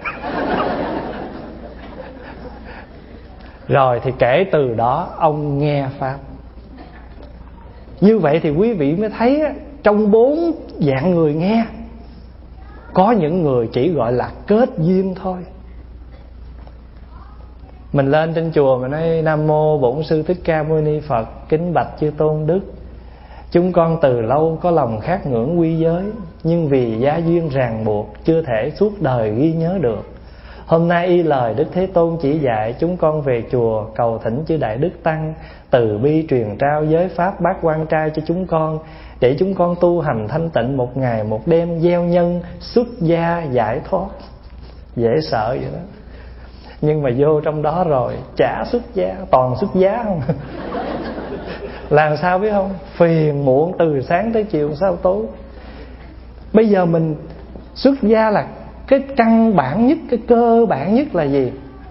Rồi thì kể từ đó ông nghe pháp. Như vậy thì quý vị mới thấy á, trong bốn dạng người nghe, có những người chỉ gọi là kết duyên thôi. Mình lên trên chùa mà nói Nam Mô Bổn Sư Thích Ca Mâu Ni Phật, kính bạch chư tôn đức, chúng con từ lâu có lòng khát ngưỡng quy giới, nhưng vì gia duyên ràng buộc chưa thể suốt đời ghi nhớ được. Hôm nay y lời Đức Thế Tôn chỉ dạy, chúng con về chùa cầu thỉnh chư Đại Đức Tăng từ bi truyền trao giới pháp bát quan trai cho chúng con, để chúng con tu hành thanh tịnh một ngày một đêm, gieo nhân xuất gia giải thoát. Dễ sợ vậy đó. Nhưng mà vô trong đó rồi chả xuất gia, toàn xuất giá không. Làm sao biết không? Phiền muộn từ sáng tới chiều sao tối. Bây giờ mình xuất gia là cái căn bản nhất, cái cơ bản nhất là gì?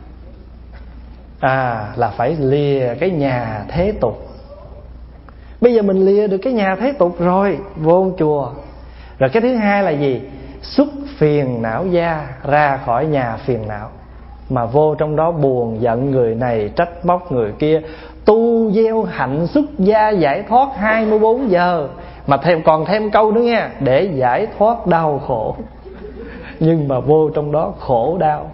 À, là phải lìa cái nhà thế tục. Bây giờ mình lìa được cái nhà thế tục rồi, vô chùa. Rồi cái thứ hai là gì? Xuất phiền não gia, ra khỏi nhà phiền não. Mà vô trong đó buồn giận người này, trách móc người kia, tu gieo hạnh xuất gia giải thoát hai mươi bốn giờ. Mà thêm còn thêm câu nữa nha, để giải thoát đau khổ. Nhưng mà vô trong đó khổ đau.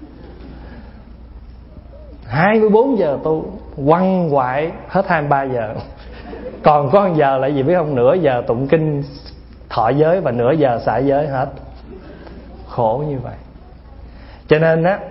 hai mươi bốn giờ tu quăng quại hết hai mươi ba giờ. Còn có một giờ là gì biết không? Nửa giờ tụng kinh thọ giới và nửa giờ xả giới hết. Khổ như vậy. Cho nên á,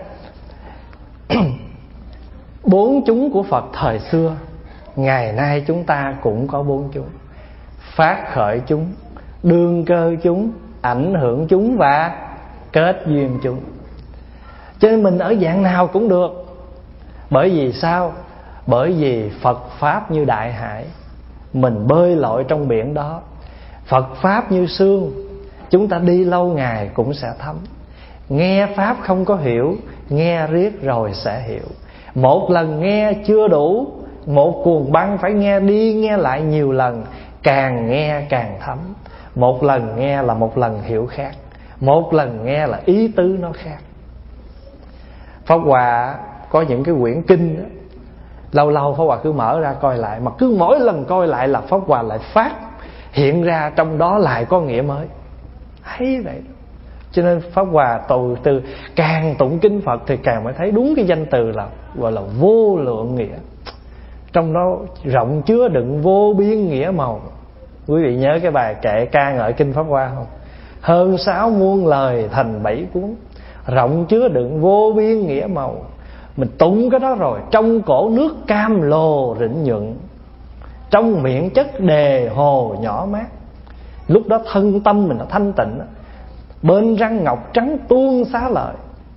bốn chúng của Phật thời xưa, ngày nay chúng ta cũng có bốn chúng: phát khởi chúng, đương cơ chúng, ảnh hưởng chúng và kết duyên chúng. Cho nên mình ở dạng nào cũng được. Bởi vì sao? Bởi vì Phật Pháp như đại hải, mình bơi lội trong biển đó. Phật Pháp như sương, chúng ta đi lâu ngày cũng sẽ thấm. Nghe pháp không có hiểu, nghe riết rồi sẽ hiểu. Một lần nghe chưa đủ, một cuồng băng phải nghe đi nghe lại nhiều lần, càng nghe càng thấm. Một lần nghe là một lần hiểu khác, một lần nghe là ý tứ nó khác. Pháp Hòa có những cái quyển kinh đó, lâu lâu Pháp Hòa cứ mở ra coi lại, mà cứ mỗi lần coi lại là Pháp Hòa lại phát hiện ra trong đó lại có nghĩa mới. Hay vậy đó. Cho nên Pháp Hòa từ từ càng tụng kinh Phật thì càng mới thấy đúng cái danh từ là gọi là vô lượng nghĩa. Trong đó rộng chứa đựng vô biên nghĩa màu. Quý vị nhớ cái bài kệ ca ngợi kinh Pháp Hoa không? Hơn sáu muôn lời thành bảy cuốn, rộng chứa đựng vô biên nghĩa màu. Mình tụng cái đó rồi, trong cổ nước cam lồ rịnh nhuận, trong miệng chất đề hồ nhỏ mát. Lúc đó thân tâm mình nó thanh tịnh, bên răng ngọc trắng tuôn xá lợi.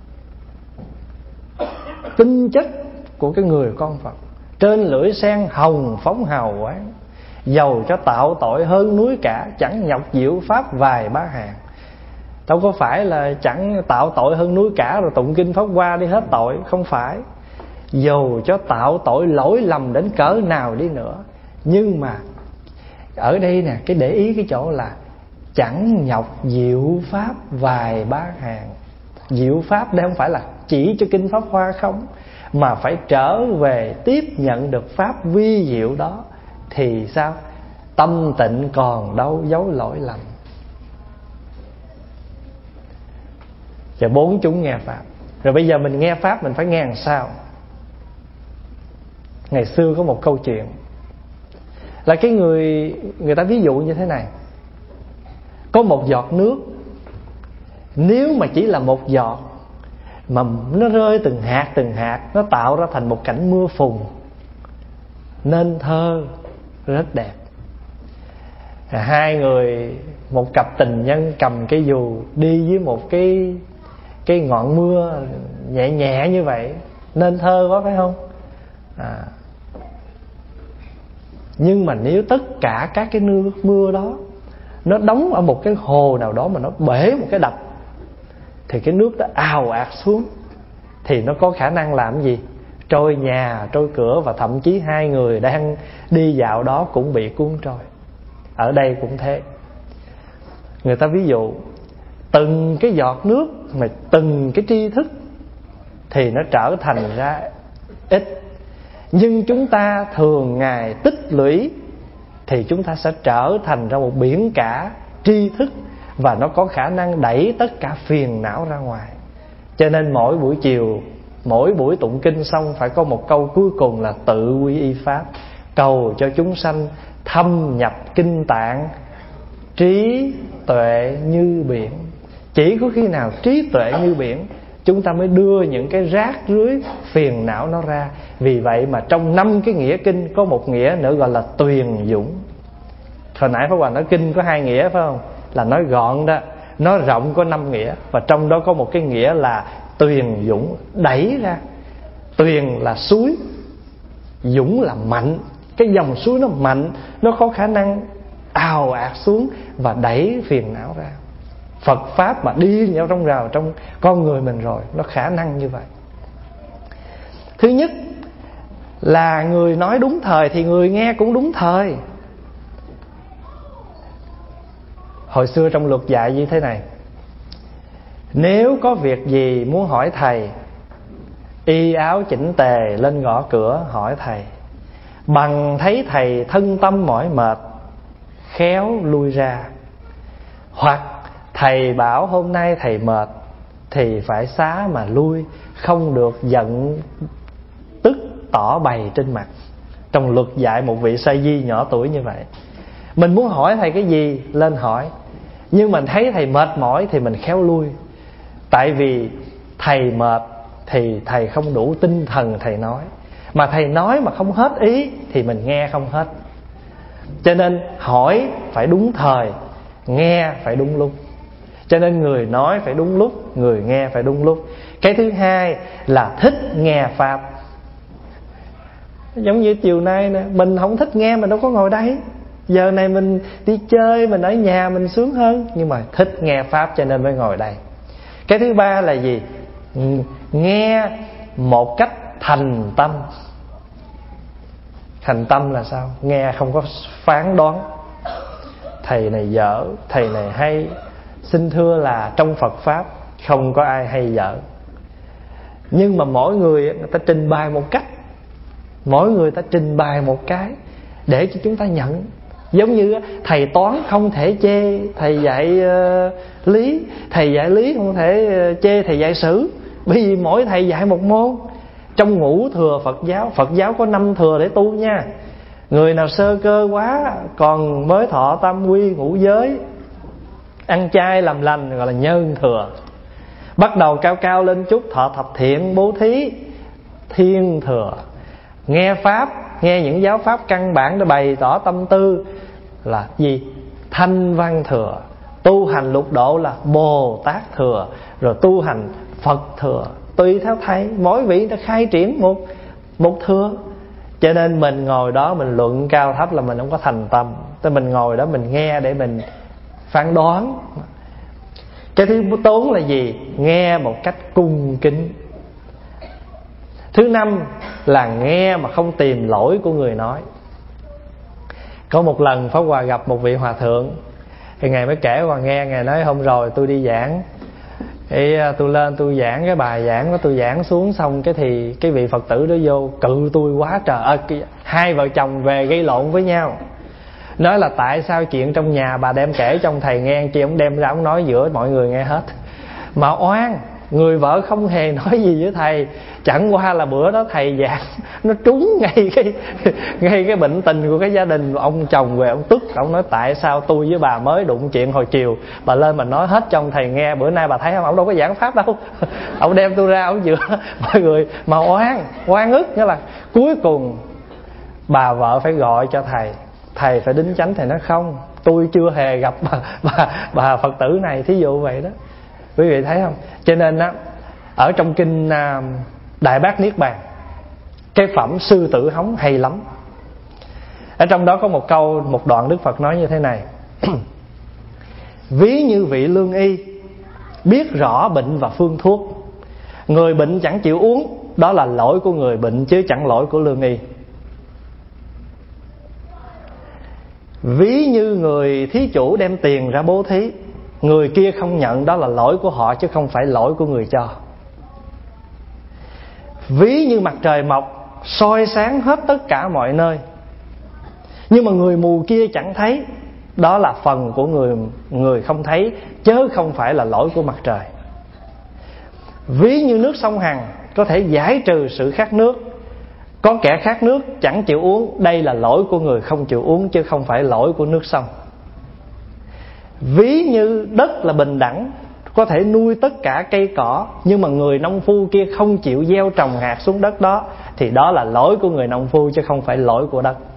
Tinh chất của cái người con Phật, trên lưỡi sen hồng phóng hào quang. Dầu cho tạo tội hơn núi cả, chẳng nhọc diệu pháp vài ba hàng. Đâu có phải là chẳng tạo tội hơn núi cả rồi tụng kinh Pháp Hoa đi hết tội. Không phải. Dầu cho tạo tội lỗi lầm đến cỡ nào đi nữa, nhưng mà ở đây nè, cái để ý cái chỗ là chẳng nhọc diệu pháp vài ba hàng. Diệu pháp đây không phải là chỉ cho kinh Pháp Hoa không, mà phải trở về tiếp nhận được pháp vi diệu đó. Thì sao? Tâm tịnh còn đâu dấu lỗi lầm. Và bốn chúng nghe pháp. Rồi bây giờ mình nghe pháp mình phải nghe làm sao? Ngày xưa có một câu chuyện là cái người người ta ví dụ như thế này. Có một giọt nước, nếu mà chỉ là một giọt mà nó rơi từng hạt từng hạt, nó tạo ra thành một cảnh mưa phùn nên thơ rất đẹp. Hai người, một cặp tình nhân cầm cái dù đi dưới một cái cái ngọn mưa nhẹ nhẹ như vậy, nên thơ quá phải không? À. Nhưng mà nếu tất cả các cái nước mưa đó nó đóng ở một cái hồ nào đó mà nó bể một cái đập, thì cái nước đó ào ạt xuống, thì nó có khả năng làm gì? Trôi nhà, trôi cửa, và thậm chí hai người đang đi dạo đó cũng bị cuốn trôi. Ở đây cũng thế. Người ta ví dụ từng cái giọt nước mà từng cái tri thức thì nó trở thành ra ít, nhưng chúng ta thường ngày tích lũy thì chúng ta sẽ trở thành ra một biển cả tri thức, và nó có khả năng đẩy tất cả phiền não ra ngoài. Cho nên mỗi buổi chiều, mỗi buổi tụng kinh xong phải có một câu cuối cùng là tự quy y pháp, cầu cho chúng sanh thâm nhập kinh tạng, trí tuệ như biển. Chỉ có khi nào trí tuệ như biển, chúng ta mới đưa những cái rác rưới phiền não nó ra. Vì vậy mà trong năm cái nghĩa kinh có một nghĩa nữa gọi là tuyền dũng. Hồi nãy Pháp Hòa nói kinh có hai nghĩa phải không? Là nói gọn đó. Nói rộng có năm nghĩa, và trong đó có một cái nghĩa là tuyền dũng, đẩy ra. Tuyền là suối, dũng là mạnh. Cái dòng suối nó mạnh, nó có khả năng ào ạt xuống và đẩy phiền não ra. Phật Pháp mà đi vào trong rào trong con người mình rồi, nó khả năng như vậy. Thứ nhất là người nói đúng thời thì người nghe cũng đúng thời. Hồi xưa trong luật dạy như thế này: nếu có việc gì muốn hỏi thầy, y áo chỉnh tề lên gõ cửa hỏi thầy. Bằng thấy thầy thân tâm mỏi mệt, khéo lui ra. Hoặc thầy bảo hôm nay thầy mệt thì phải xá mà lui, không được giận tức tỏ bày trên mặt. Trong luật dạy một vị sa di nhỏ tuổi như vậy. Mình muốn hỏi thầy cái gì lên hỏi, nhưng mình thấy thầy mệt mỏi thì mình khéo lui. Tại vì thầy mệt thì thầy không đủ tinh thần thầy nói, mà thầy nói mà không hết ý thì mình nghe không hết. Cho nên hỏi phải đúng thời, nghe phải đúng lúc. Cho nên người nói phải đúng lúc, người nghe phải đúng lúc. Cái thứ hai là thích nghe Pháp. Giống như chiều nay nè, mình không thích nghe mình đâu có ngồi đây. Giờ này mình đi chơi, mình ở nhà mình sướng hơn. Nhưng mà thích nghe Pháp cho nên mới ngồi đây. Cái thứ ba là gì? Nghe một cách thành tâm. Thành tâm là sao? Nghe không có phán đoán. Thầy này dở, thầy này hay. Xin thưa là trong Phật Pháp không có ai hay dở. Nhưng mà mỗi người người ta trình bày một cách, mỗi người ta trình bày một cái để cho chúng ta nhận. Giống như thầy toán không thể chê thầy dạy uh, lý, thầy dạy lý không thể uh, chê thầy dạy sử. Bởi vì mỗi thầy dạy một môn. Trong ngũ thừa Phật giáo, Phật giáo có năm thừa để tu nha. Người nào sơ cơ quá còn mới thọ tam quy ngũ giới, ăn chay làm lành, gọi là nhân thừa. Bắt đầu cao cao lên chút, thọ thập thiện bố thí, thiên thừa. Nghe Pháp, nghe những giáo Pháp căn bản để bày tỏ tâm tư là gì? Thanh văn thừa. Tu hành lục độ là Bồ Tát thừa. Rồi tu hành Phật thừa. Tùy theo thầy, mỗi vị đã khai triển một, một thừa. Cho nên mình ngồi đó mình luận cao thấp là mình không có thành tâm. Tới mình ngồi đó mình nghe để mình phán đoán. Cái thứ tốn là gì? Nghe một cách cung kính. Thứ năm là nghe mà không tìm lỗi của người nói. Có một lần Pháp Hòa gặp một vị hòa thượng, thì Ngài mới kể Hòa nghe. Ngài nói hôm rồi tôi đi giảng, thì tôi lên tôi giảng cái bài giảng của tôi giảng xuống xong cái thì cái vị Phật tử đó vô cự tôi quá trời. À, hai vợ chồng về gây lộn với nhau. Nói là tại sao chuyện trong nhà bà đem kể trong thầy nghe, chị ông đem ra ông nói giữa mọi người nghe hết. Mà oan, người vợ không hề nói gì với thầy. Chẳng qua là bữa đó thầy giảng nó trúng ngay cái ngay cái bệnh tình của cái gia đình. Ông chồng về ông tức, ông nói tại sao tôi với bà mới đụng chuyện hồi chiều, bà lên mà nói hết trong thầy nghe. Bữa nay bà thấy không, ông đâu có giảng Pháp đâu. Ông đem tôi ra ông giữa mọi người. Mà oan, oan ức. Nghĩa là cuối cùng bà vợ phải gọi cho thầy, thầy phải đính chánh. Thầy nói không, tôi chưa hề gặp bà, bà, bà Phật tử này. Thí dụ vậy đó. Quý vị thấy không? Cho nên á, ở trong kinh uh, Đại Bát Niết Bàn, cái phẩm Sư Tử Hống hay lắm. Ở trong đó có một câu, một đoạn Đức Phật nói như thế này: ví như vị lương y biết rõ bệnh và phương thuốc, người bệnh chẳng chịu uống, đó là lỗi của người bệnh chứ chẳng lỗi của lương y. Ví như người thí chủ đem tiền ra bố thí, người kia không nhận, đó là lỗi của họ chứ không phải lỗi của người cho. Ví như mặt trời mọc soi sáng hết tất cả mọi nơi, nhưng mà người mù kia chẳng thấy, đó là phần của người người không thấy chứ không phải là lỗi của mặt trời. Ví như nước sông Hằng có thể giải trừ sự khát nước, có kẻ khát nước chẳng chịu uống, đây là lỗi của người không chịu uống chứ không phải lỗi của nước sông. Ví như đất là bình đẳng, có thể nuôi tất cả cây cỏ, nhưng mà người nông phu kia không chịu gieo trồng hạt xuống đất đó, thì đó là lỗi của người nông phu chứ không phải lỗi của đất.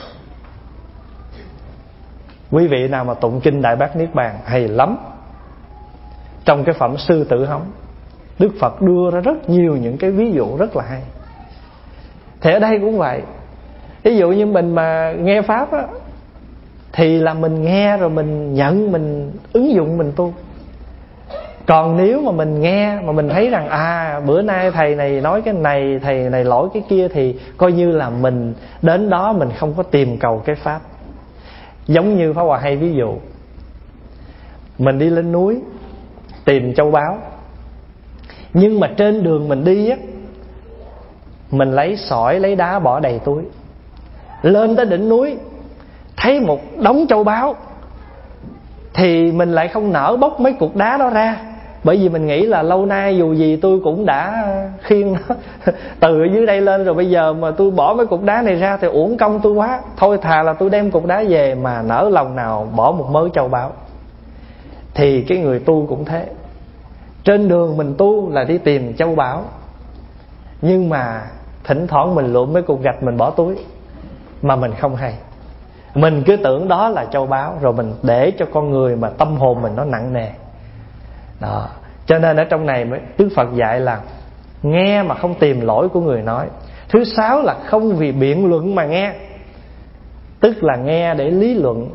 Quý vị nào mà tụng kinh Đại Bát Niết Bàn hay lắm. Trong cái phẩm Sư Tử Hống, Đức Phật đưa ra rất nhiều những cái ví dụ rất là hay. Thì ở đây cũng vậy. Ví dụ như mình mà nghe Pháp á, thì là mình nghe rồi mình nhận, mình ứng dụng, mình tu. Còn nếu mà mình nghe mà mình thấy rằng à bữa nay thầy này nói cái này, thầy này lỗi cái kia, thì coi như là mình đến đó mình không có tìm cầu cái Pháp. Giống như Pháp Hòa hay ví dụ, mình đi lên núi tìm châu báu, nhưng mà trên đường mình đi á, mình lấy sỏi lấy đá bỏ đầy túi. Lên tới đỉnh núi thấy một đống châu báu, thì mình lại không nỡ bốc mấy cục đá đó ra, bởi vì mình nghĩ là lâu nay dù gì tôi cũng đã khiêng nó từ ở dưới đây lên rồi, bây giờ mà tôi bỏ mấy cục đá này ra thì uổng công tôi quá, thôi thà là tôi đem cục đá về, mà nỡ lòng nào bỏ một mớ châu báu. Thì cái người tu cũng thế. Trên đường mình tu là đi tìm châu báu, nhưng mà thỉnh thoảng mình lượm mấy cục gạch mình bỏ túi mà mình không hay. Mình cứ tưởng đó là châu báu, rồi mình để cho con người mà tâm hồn mình nó nặng nề đó. Cho nên ở trong này Đức Phật dạy là nghe mà không tìm lỗi của người nói. Thứ sáu là không vì biện luận mà nghe. tức là nghe để lý luận,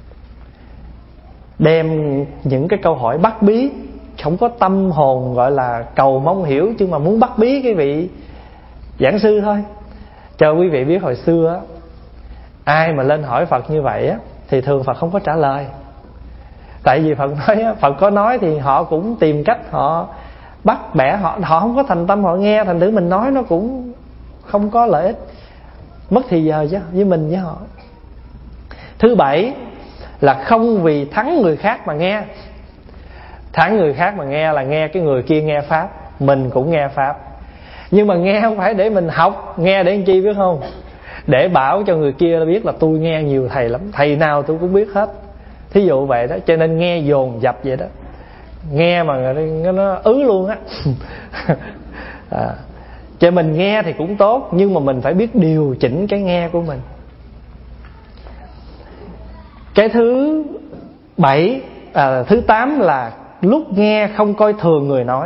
đem những cái câu hỏi bắt bí, không có tâm hồn gọi là cầu mong hiểu, chứ mà muốn bắt bí cái vị giảng sư thôi. Cho quý vị biết hồi xưa á, ai mà lên hỏi Phật như vậy á thì thường Phật không có trả lời. Tại vì Phật nói á, Phật có nói thì họ cũng tìm cách họ bắt bẻ, họ họ không có thành tâm họ nghe, thành thử mình nói nó cũng không có lợi ích, mất thì giờ chứ với mình với họ. Thứ bảy là không vì thắng người khác mà nghe. Thắng người khác mà nghe là nghe cái người kia nghe pháp, mình cũng nghe pháp. Nhưng mà nghe không phải để mình học, nghe để làm chi biết không? Để bảo cho người kia biết là tôi nghe nhiều thầy lắm, thầy nào tôi cũng biết hết. Thí dụ vậy đó, cho nên nghe dồn dập vậy đó. Nghe mà nó ứ luôn á. à, Cho mình nghe thì cũng tốt, nhưng mà mình phải biết điều chỉnh cái nghe của mình. Cái thứ bảy, à, thứ tám là lúc nghe không coi thường người nói.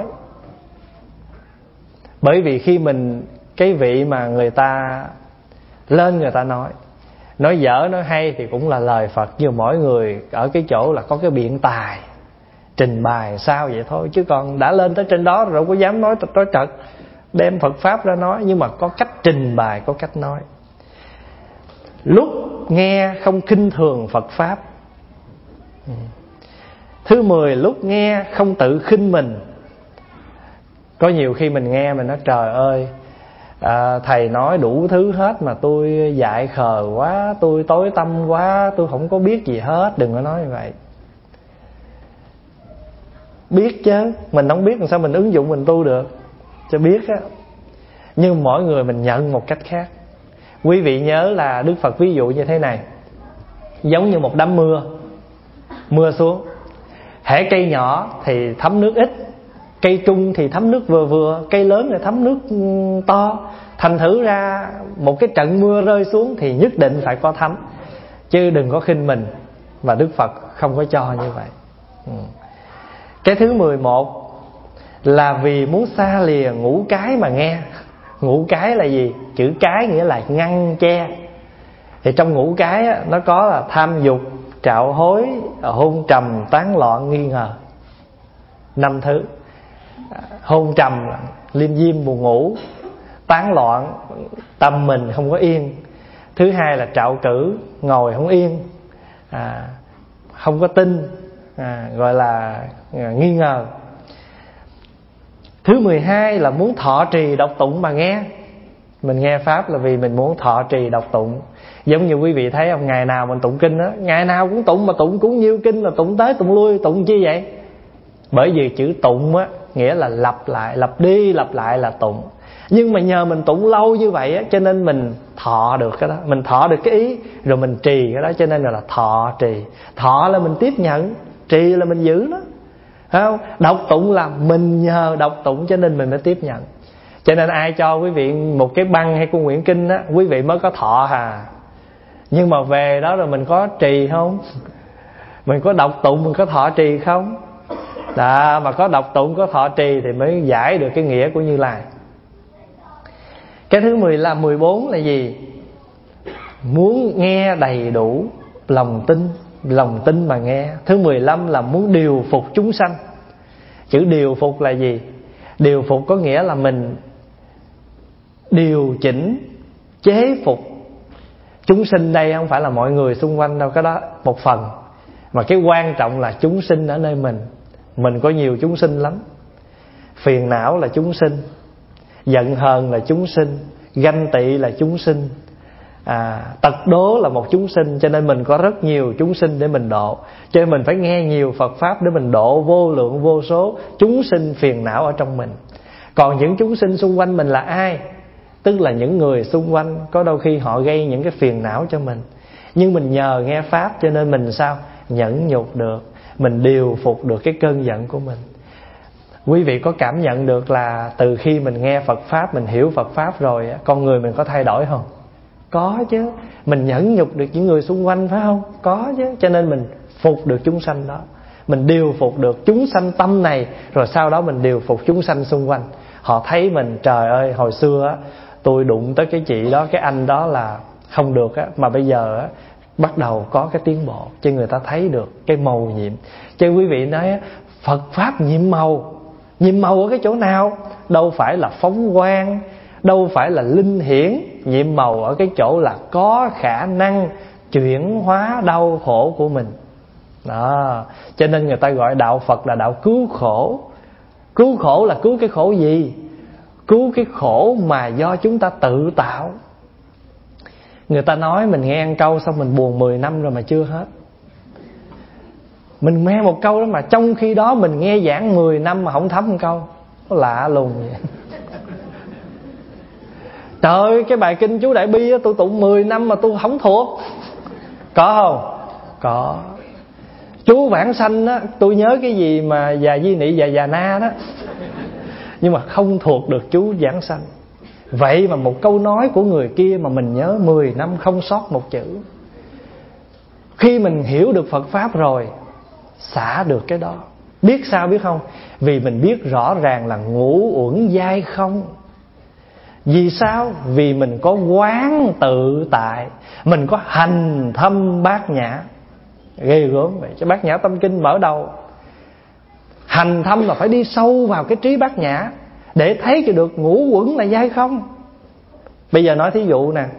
Bởi vì khi mình, cái vị mà người ta lên người ta nói, nói dở nói hay thì cũng là lời Phật, nhưng mỗi người ở cái chỗ là có cái biện tài trình bày sao vậy thôi. Chứ còn đã lên tới trên đó rồi đâu có dám nói nói trật, đem Phật Pháp ra nói, nhưng mà có cách trình bày, có cách nói. Lúc nghe không khinh thường Phật Pháp. Thứ mười, lúc nghe không tự khinh mình. Có nhiều khi mình nghe mình nói trời ơi, à, thầy nói đủ thứ hết mà tôi dại khờ quá, tôi tối tâm quá, tôi không có biết gì hết. Đừng có nói như vậy. Biết chứ, mình không biết làm sao mình ứng dụng mình tu được. Cho biết á. Nhưng mỗi người mình nhận một cách khác. Quý vị nhớ là Đức Phật ví dụ như thế này, giống như một đám mưa, mưa xuống, hễ cây nhỏ thì thấm nước ít, cây trung thì thấm nước vừa vừa, cây lớn thì thấm nước to. Thành thử ra một cái trận mưa rơi xuống thì nhất định phải có thấm. Chứ đừng có khinh mình. Và Đức Phật không có cho như vậy. ừ. Cái thứ mười một là vì muốn xa lìa ngũ cái mà nghe. Ngũ cái là gì? Chữ cái nghĩa là ngăn che. Thì trong ngũ cái á, nó có là tham dục, trạo hối, hôn trầm, tán loạn, nghi ngờ. Năm thứ. Hôn trầm là liêm diêm buồn ngủ, tán loạn tâm mình không có yên. Thứ hai là trạo cử, ngồi không yên, à, không có tin, à, gọi là à, nghi ngờ. Thứ mười hai là muốn thọ trì đọc tụng mà nghe. Mình nghe Pháp là vì mình muốn thọ trì đọc tụng. Giống như quý vị thấy không, ngày nào mình tụng kinh á, ngày nào cũng tụng, mà tụng cũng nhiêu kinh là tụng tới tụng lui. Tụng chi vậy? Bởi vì chữ tụng á nghĩa là lặp lại, lặp đi lặp lại là tụng. Nhưng mà nhờ mình tụng lâu như vậy á, cho nên mình thọ được cái đó, mình thọ được cái ý, rồi mình trì cái đó, cho nên là thọ trì. Thọ là mình tiếp nhận, trì là mình giữ nó, phải không? Đọc tụng là mình nhờ đọc tụng cho nên mình mới tiếp nhận. Cho nên ai cho quý vị một cái băng hay cung quyển kinh á, quý vị mới có thọ hà. Nhưng mà về đó rồi mình có trì không? Mình có đọc tụng, mình có thọ trì không? Đó, mà có đọc tụng, có thọ trì thì mới giải được cái nghĩa của Như Lai. Cái thứ mười là mười bốn là gì? Muốn nghe đầy đủ lòng tin, lòng tin mà nghe. Thứ mười lăm là muốn điều phục chúng sanh. Chữ điều phục là gì? Điều phục có nghĩa là mình điều chỉnh, chế phục. Chúng sinh đây không phải là mọi người xung quanh đâu, cái đó một phần. Mà cái quan trọng là chúng sinh ở nơi mình. Mình có nhiều chúng sinh lắm. Phiền não là chúng sinh, giận hờn là chúng sinh, ganh tị là chúng sinh, à, tật đố là một chúng sinh. Cho nên mình có rất nhiều chúng sinh để mình độ. Cho nên mình phải nghe nhiều Phật Pháp để mình độ vô lượng vô số chúng sinh phiền não ở trong mình. Còn những chúng sinh xung quanh mình là ai? Tức là những người xung quanh, có đôi khi họ gây những cái phiền não cho mình. Nhưng mình nhờ nghe Pháp cho nên mình sao? Nhẫn nhục được, mình điều phục được cái cơn giận của mình. Quý vị có cảm nhận được là từ khi mình nghe Phật Pháp, mình hiểu Phật Pháp rồi, con người mình có thay đổi không? Có chứ. Mình nhẫn nhục được những người xung quanh phải không? Có chứ. Cho nên mình phục được chúng sanh đó, mình điều phục được chúng sanh tâm này, rồi sau đó mình điều phục chúng sanh xung quanh. Họ thấy mình, trời ơi, hồi xưa á, tôi đụng tới cái chị đó, cái anh đó là không được á, mà bây giờ á, bắt đầu có cái tiến bộ cho người ta thấy được cái màu nhiệm. Cho quý vị nói á, Phật Pháp nhiệm màu. Nhiệm màu ở cái chỗ nào? Đâu phải là phóng quang, đâu phải là linh hiển. Nhiệm màu ở cái chỗ là có khả năng chuyển hóa đau khổ của mình. Đó. Cho nên người ta gọi đạo Phật là đạo cứu khổ. Cứu khổ là cứu cái khổ gì? Cứu cái khổ mà do chúng ta tự tạo. Người ta nói mình nghe ăn câu xong mình buồn mười năm rồi mà chưa hết. Mình nghe một câu đó mà trong khi đó mình nghe giảng mười năm mà không thấm một câu. Nó lạ lùng vậy. Trời ơi, cái bài kinh chú Đại Bi á, tôi tụng mười năm mà tôi không thuộc. Có không? Có. Chú Vãng Sanh á, tôi nhớ cái gì mà già Di Nị, già Già Na đó, nhưng mà không thuộc được chú Vãng Sanh. Vậy mà một câu nói của người kia mà mình nhớ mười năm không sót một chữ. Khi mình hiểu được Phật Pháp rồi, xả được cái đó. Biết sao biết không? Vì mình biết rõ ràng là ngũ uẩn giai không. Vì sao? Vì mình có quán tự tại, mình có hành thâm bát nhã. Ghê gớm vậy. Cho Bát Nhã Tâm Kinh mở đầu. Hành thâm là phải đi sâu vào cái trí bát nhã để thấy cho được ngũ uẩn là giai không. Bây giờ nói thí dụ nè,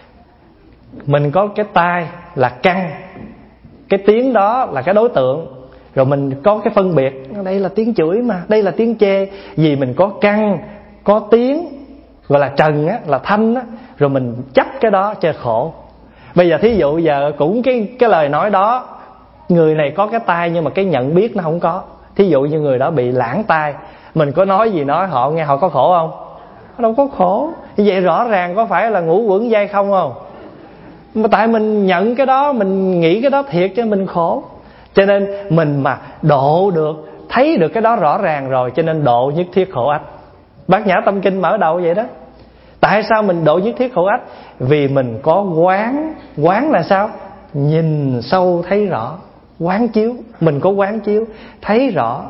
mình có cái tai là căn, cái tiếng đó là cái đối tượng, rồi mình có cái phân biệt. Đây là tiếng chửi mà, đây là tiếng chê. Vì mình có căn, có tiếng, gọi là trần á, là thanh á, rồi mình chấp cái đó cho khổ. Bây giờ thí dụ giờ cũng cái cái lời nói đó, người này có cái tai nhưng mà cái nhận biết nó không có. Thí dụ như người đó bị lãng tai, mình có nói gì nói họ nghe, họ có khổ không? Họ đâu có khổ. Như vậy rõ ràng có phải là ngũ uẩn giai không không? Mà tại mình nhận cái đó, mình nghĩ cái đó thiệt cho mình khổ. Cho nên mình mà độ được, thấy được cái đó rõ ràng rồi, cho nên độ nhất thiết khổ ách. Bát Nhã Tâm Kinh mở đầu vậy đó. Tại sao mình độ nhất thiết khổ ách? Vì mình có quán. Quán là sao? Nhìn sâu thấy rõ. Quán chiếu. Mình có quán chiếu, thấy rõ.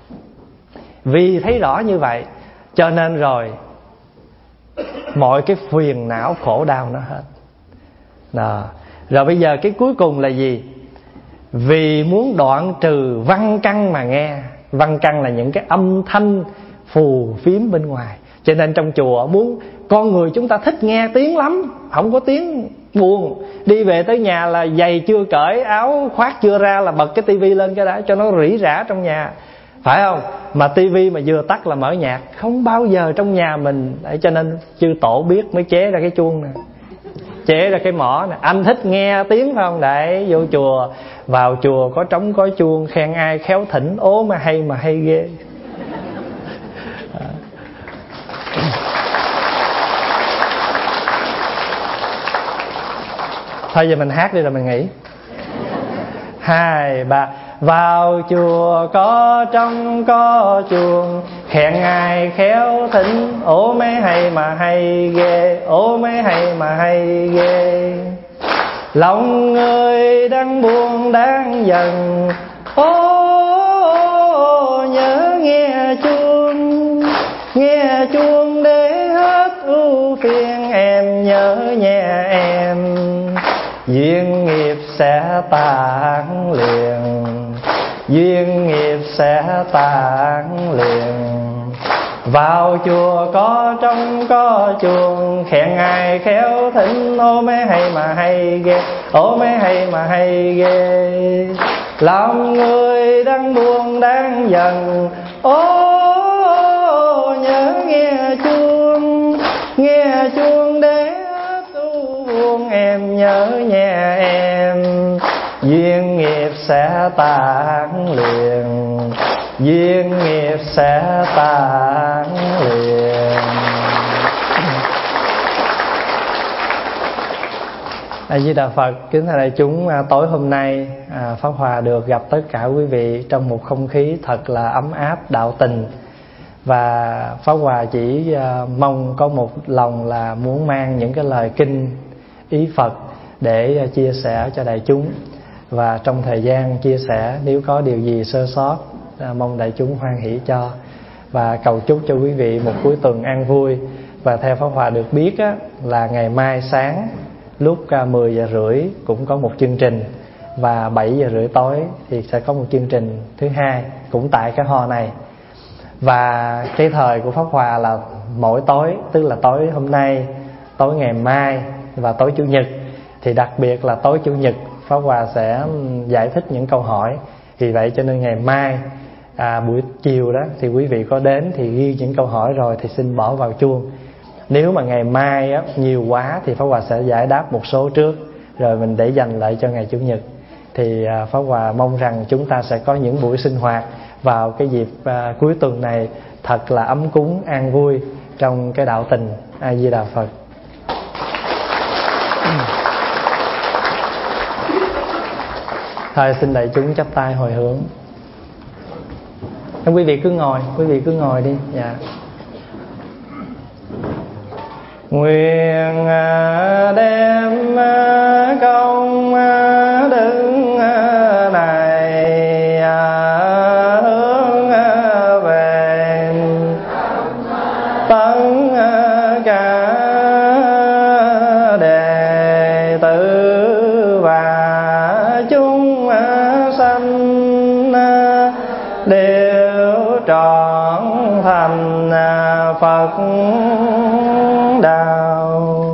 Vì thấy rõ như vậy cho nên rồi mọi cái phiền não khổ đau nó hết. Đó. Rồi bây giờ cái cuối cùng là gì? Vì muốn đoạn trừ văn căn mà nghe. Văn căn là những cái âm thanh phù phiếm bên ngoài. Cho nên trong chùa muốn, con người chúng ta thích nghe tiếng lắm, không có tiếng buồn. Đi về tới nhà là giày chưa cởi, áo khoác chưa ra là bật cái tivi lên cái đã cho nó rỉ rả trong nhà, phải không? Mà tivi mà vừa tắt là mở nhạc, không bao giờ trong nhà mình. Để cho nên chư tổ biết mới chế ra cái chuông nè, chế ra cái mỏ nè. Anh thích nghe tiếng phải không? Để vô chùa, vào chùa có trống có chuông, khen ai khéo thỉnh, ố mà hay mà hay ghê. Thôi giờ mình hát đi rồi mình nghỉ. Hai ba. Vào chùa có trống có chuông, khen ai khéo thỉnh, ổ mấy hay mà hay ghê, ổ mấy hay mà hay ghê. Lòng người đang buồn đang giận, ô nhớ nghe chuông, nghe chuông để hết ưu phiền, em nhớ nhà em. Duyên nghiệp sẽ tan liền, duyên nghiệp sẽ tan liền. Vào chùa có trống có chuông, khen ai khéo thỉnh, ô mấy hay mà hay ghê, ô mấy hay mà hay ghê. Lòng người đang buồn đang giận, ô nhớ nghe chuông, nghe chuông để buông, em nhớ nhà em. Duyên nghiệp sẽ tan liền, duyên nghiệp sẽ tan liền. A Di Đà Phật. Kính thưa đại chúng, tối hôm nay à, Pháp Hòa được gặp tất cả quý vị trong một không khí thật là ấm áp đạo tình. Và Pháp Hòa chỉ à, mong có một lòng là muốn mang những cái lời kinh ý Phật để à, chia sẻ cho đại chúng. Và trong thời gian chia sẻ, nếu có điều gì sơ sót, à, mong đại chúng hoan hỷ cho. Và cầu chúc cho quý vị một cuối tuần an vui. Và theo Pháp Hòa được biết á, là ngày mai sáng lúc mười giờ rưỡi cũng có một chương trình, và bảy giờ rưỡi tối thì sẽ có một chương trình thứ hai cũng tại cái hall này. Và cái thời của Pháp Hòa là mỗi tối, tức là tối hôm nay, tối ngày mai và tối Chủ nhật. Thì đặc biệt là tối Chủ nhật Pháp Hòa sẽ giải thích những câu hỏi. Vì vậy cho nên ngày mai à, buổi chiều đó thì quý vị có đến thì ghi những câu hỏi rồi thì xin bỏ vào chuông. Nếu mà ngày mai á, nhiều quá thì Pháp Hòa sẽ giải đáp một số trước, rồi mình để dành lại cho ngày Chủ nhật. Thì à, Pháp Hòa mong rằng chúng ta sẽ có những buổi sinh hoạt vào cái dịp à, cuối tuần này thật là ấm cúng, an vui trong cái đạo tình. A Di Đà Phật. Thôi xin đại chúng chắp tay hồi hướng. Quý vị cứ ngồi, quý vị cứ ngồi đi. Dạ. Nguyện đem công đức này hướng về tất cả đệ tử và chúng sanh đều trọn thành Phật đạo.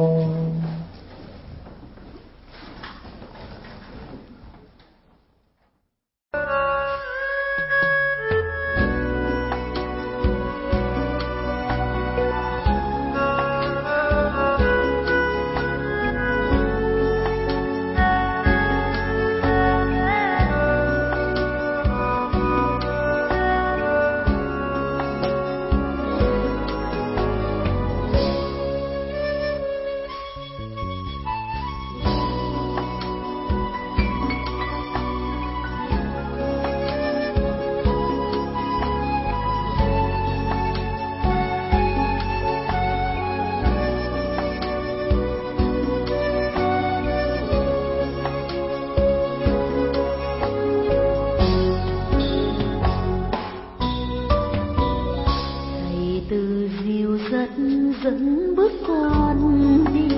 dẫn bước con đi,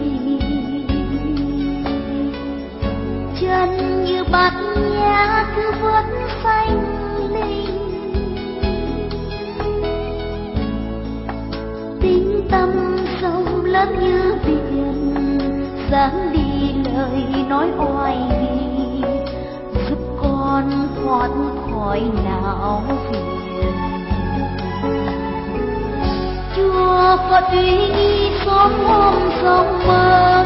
chân như bát nhã cứ vẫn xanh linh, tính tâm sông lớn như biển, dám đi lời nói oai nghi, giúp con thoát khỏi não phiền. Chúa Phật uy nghi xóm hôm giông mơ,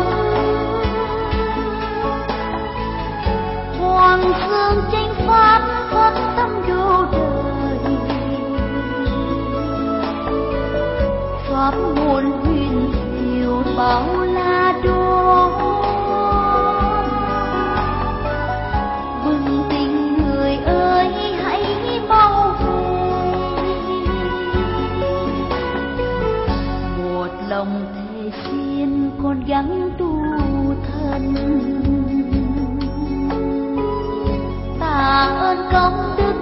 Hoàng dương chánh pháp phát tâm độ đời, pháp môn huyền diệu bao la đó, bừng tỉnh người ơi hãy mau lòng thề xin con gắng tu thân, tạ ơn công đức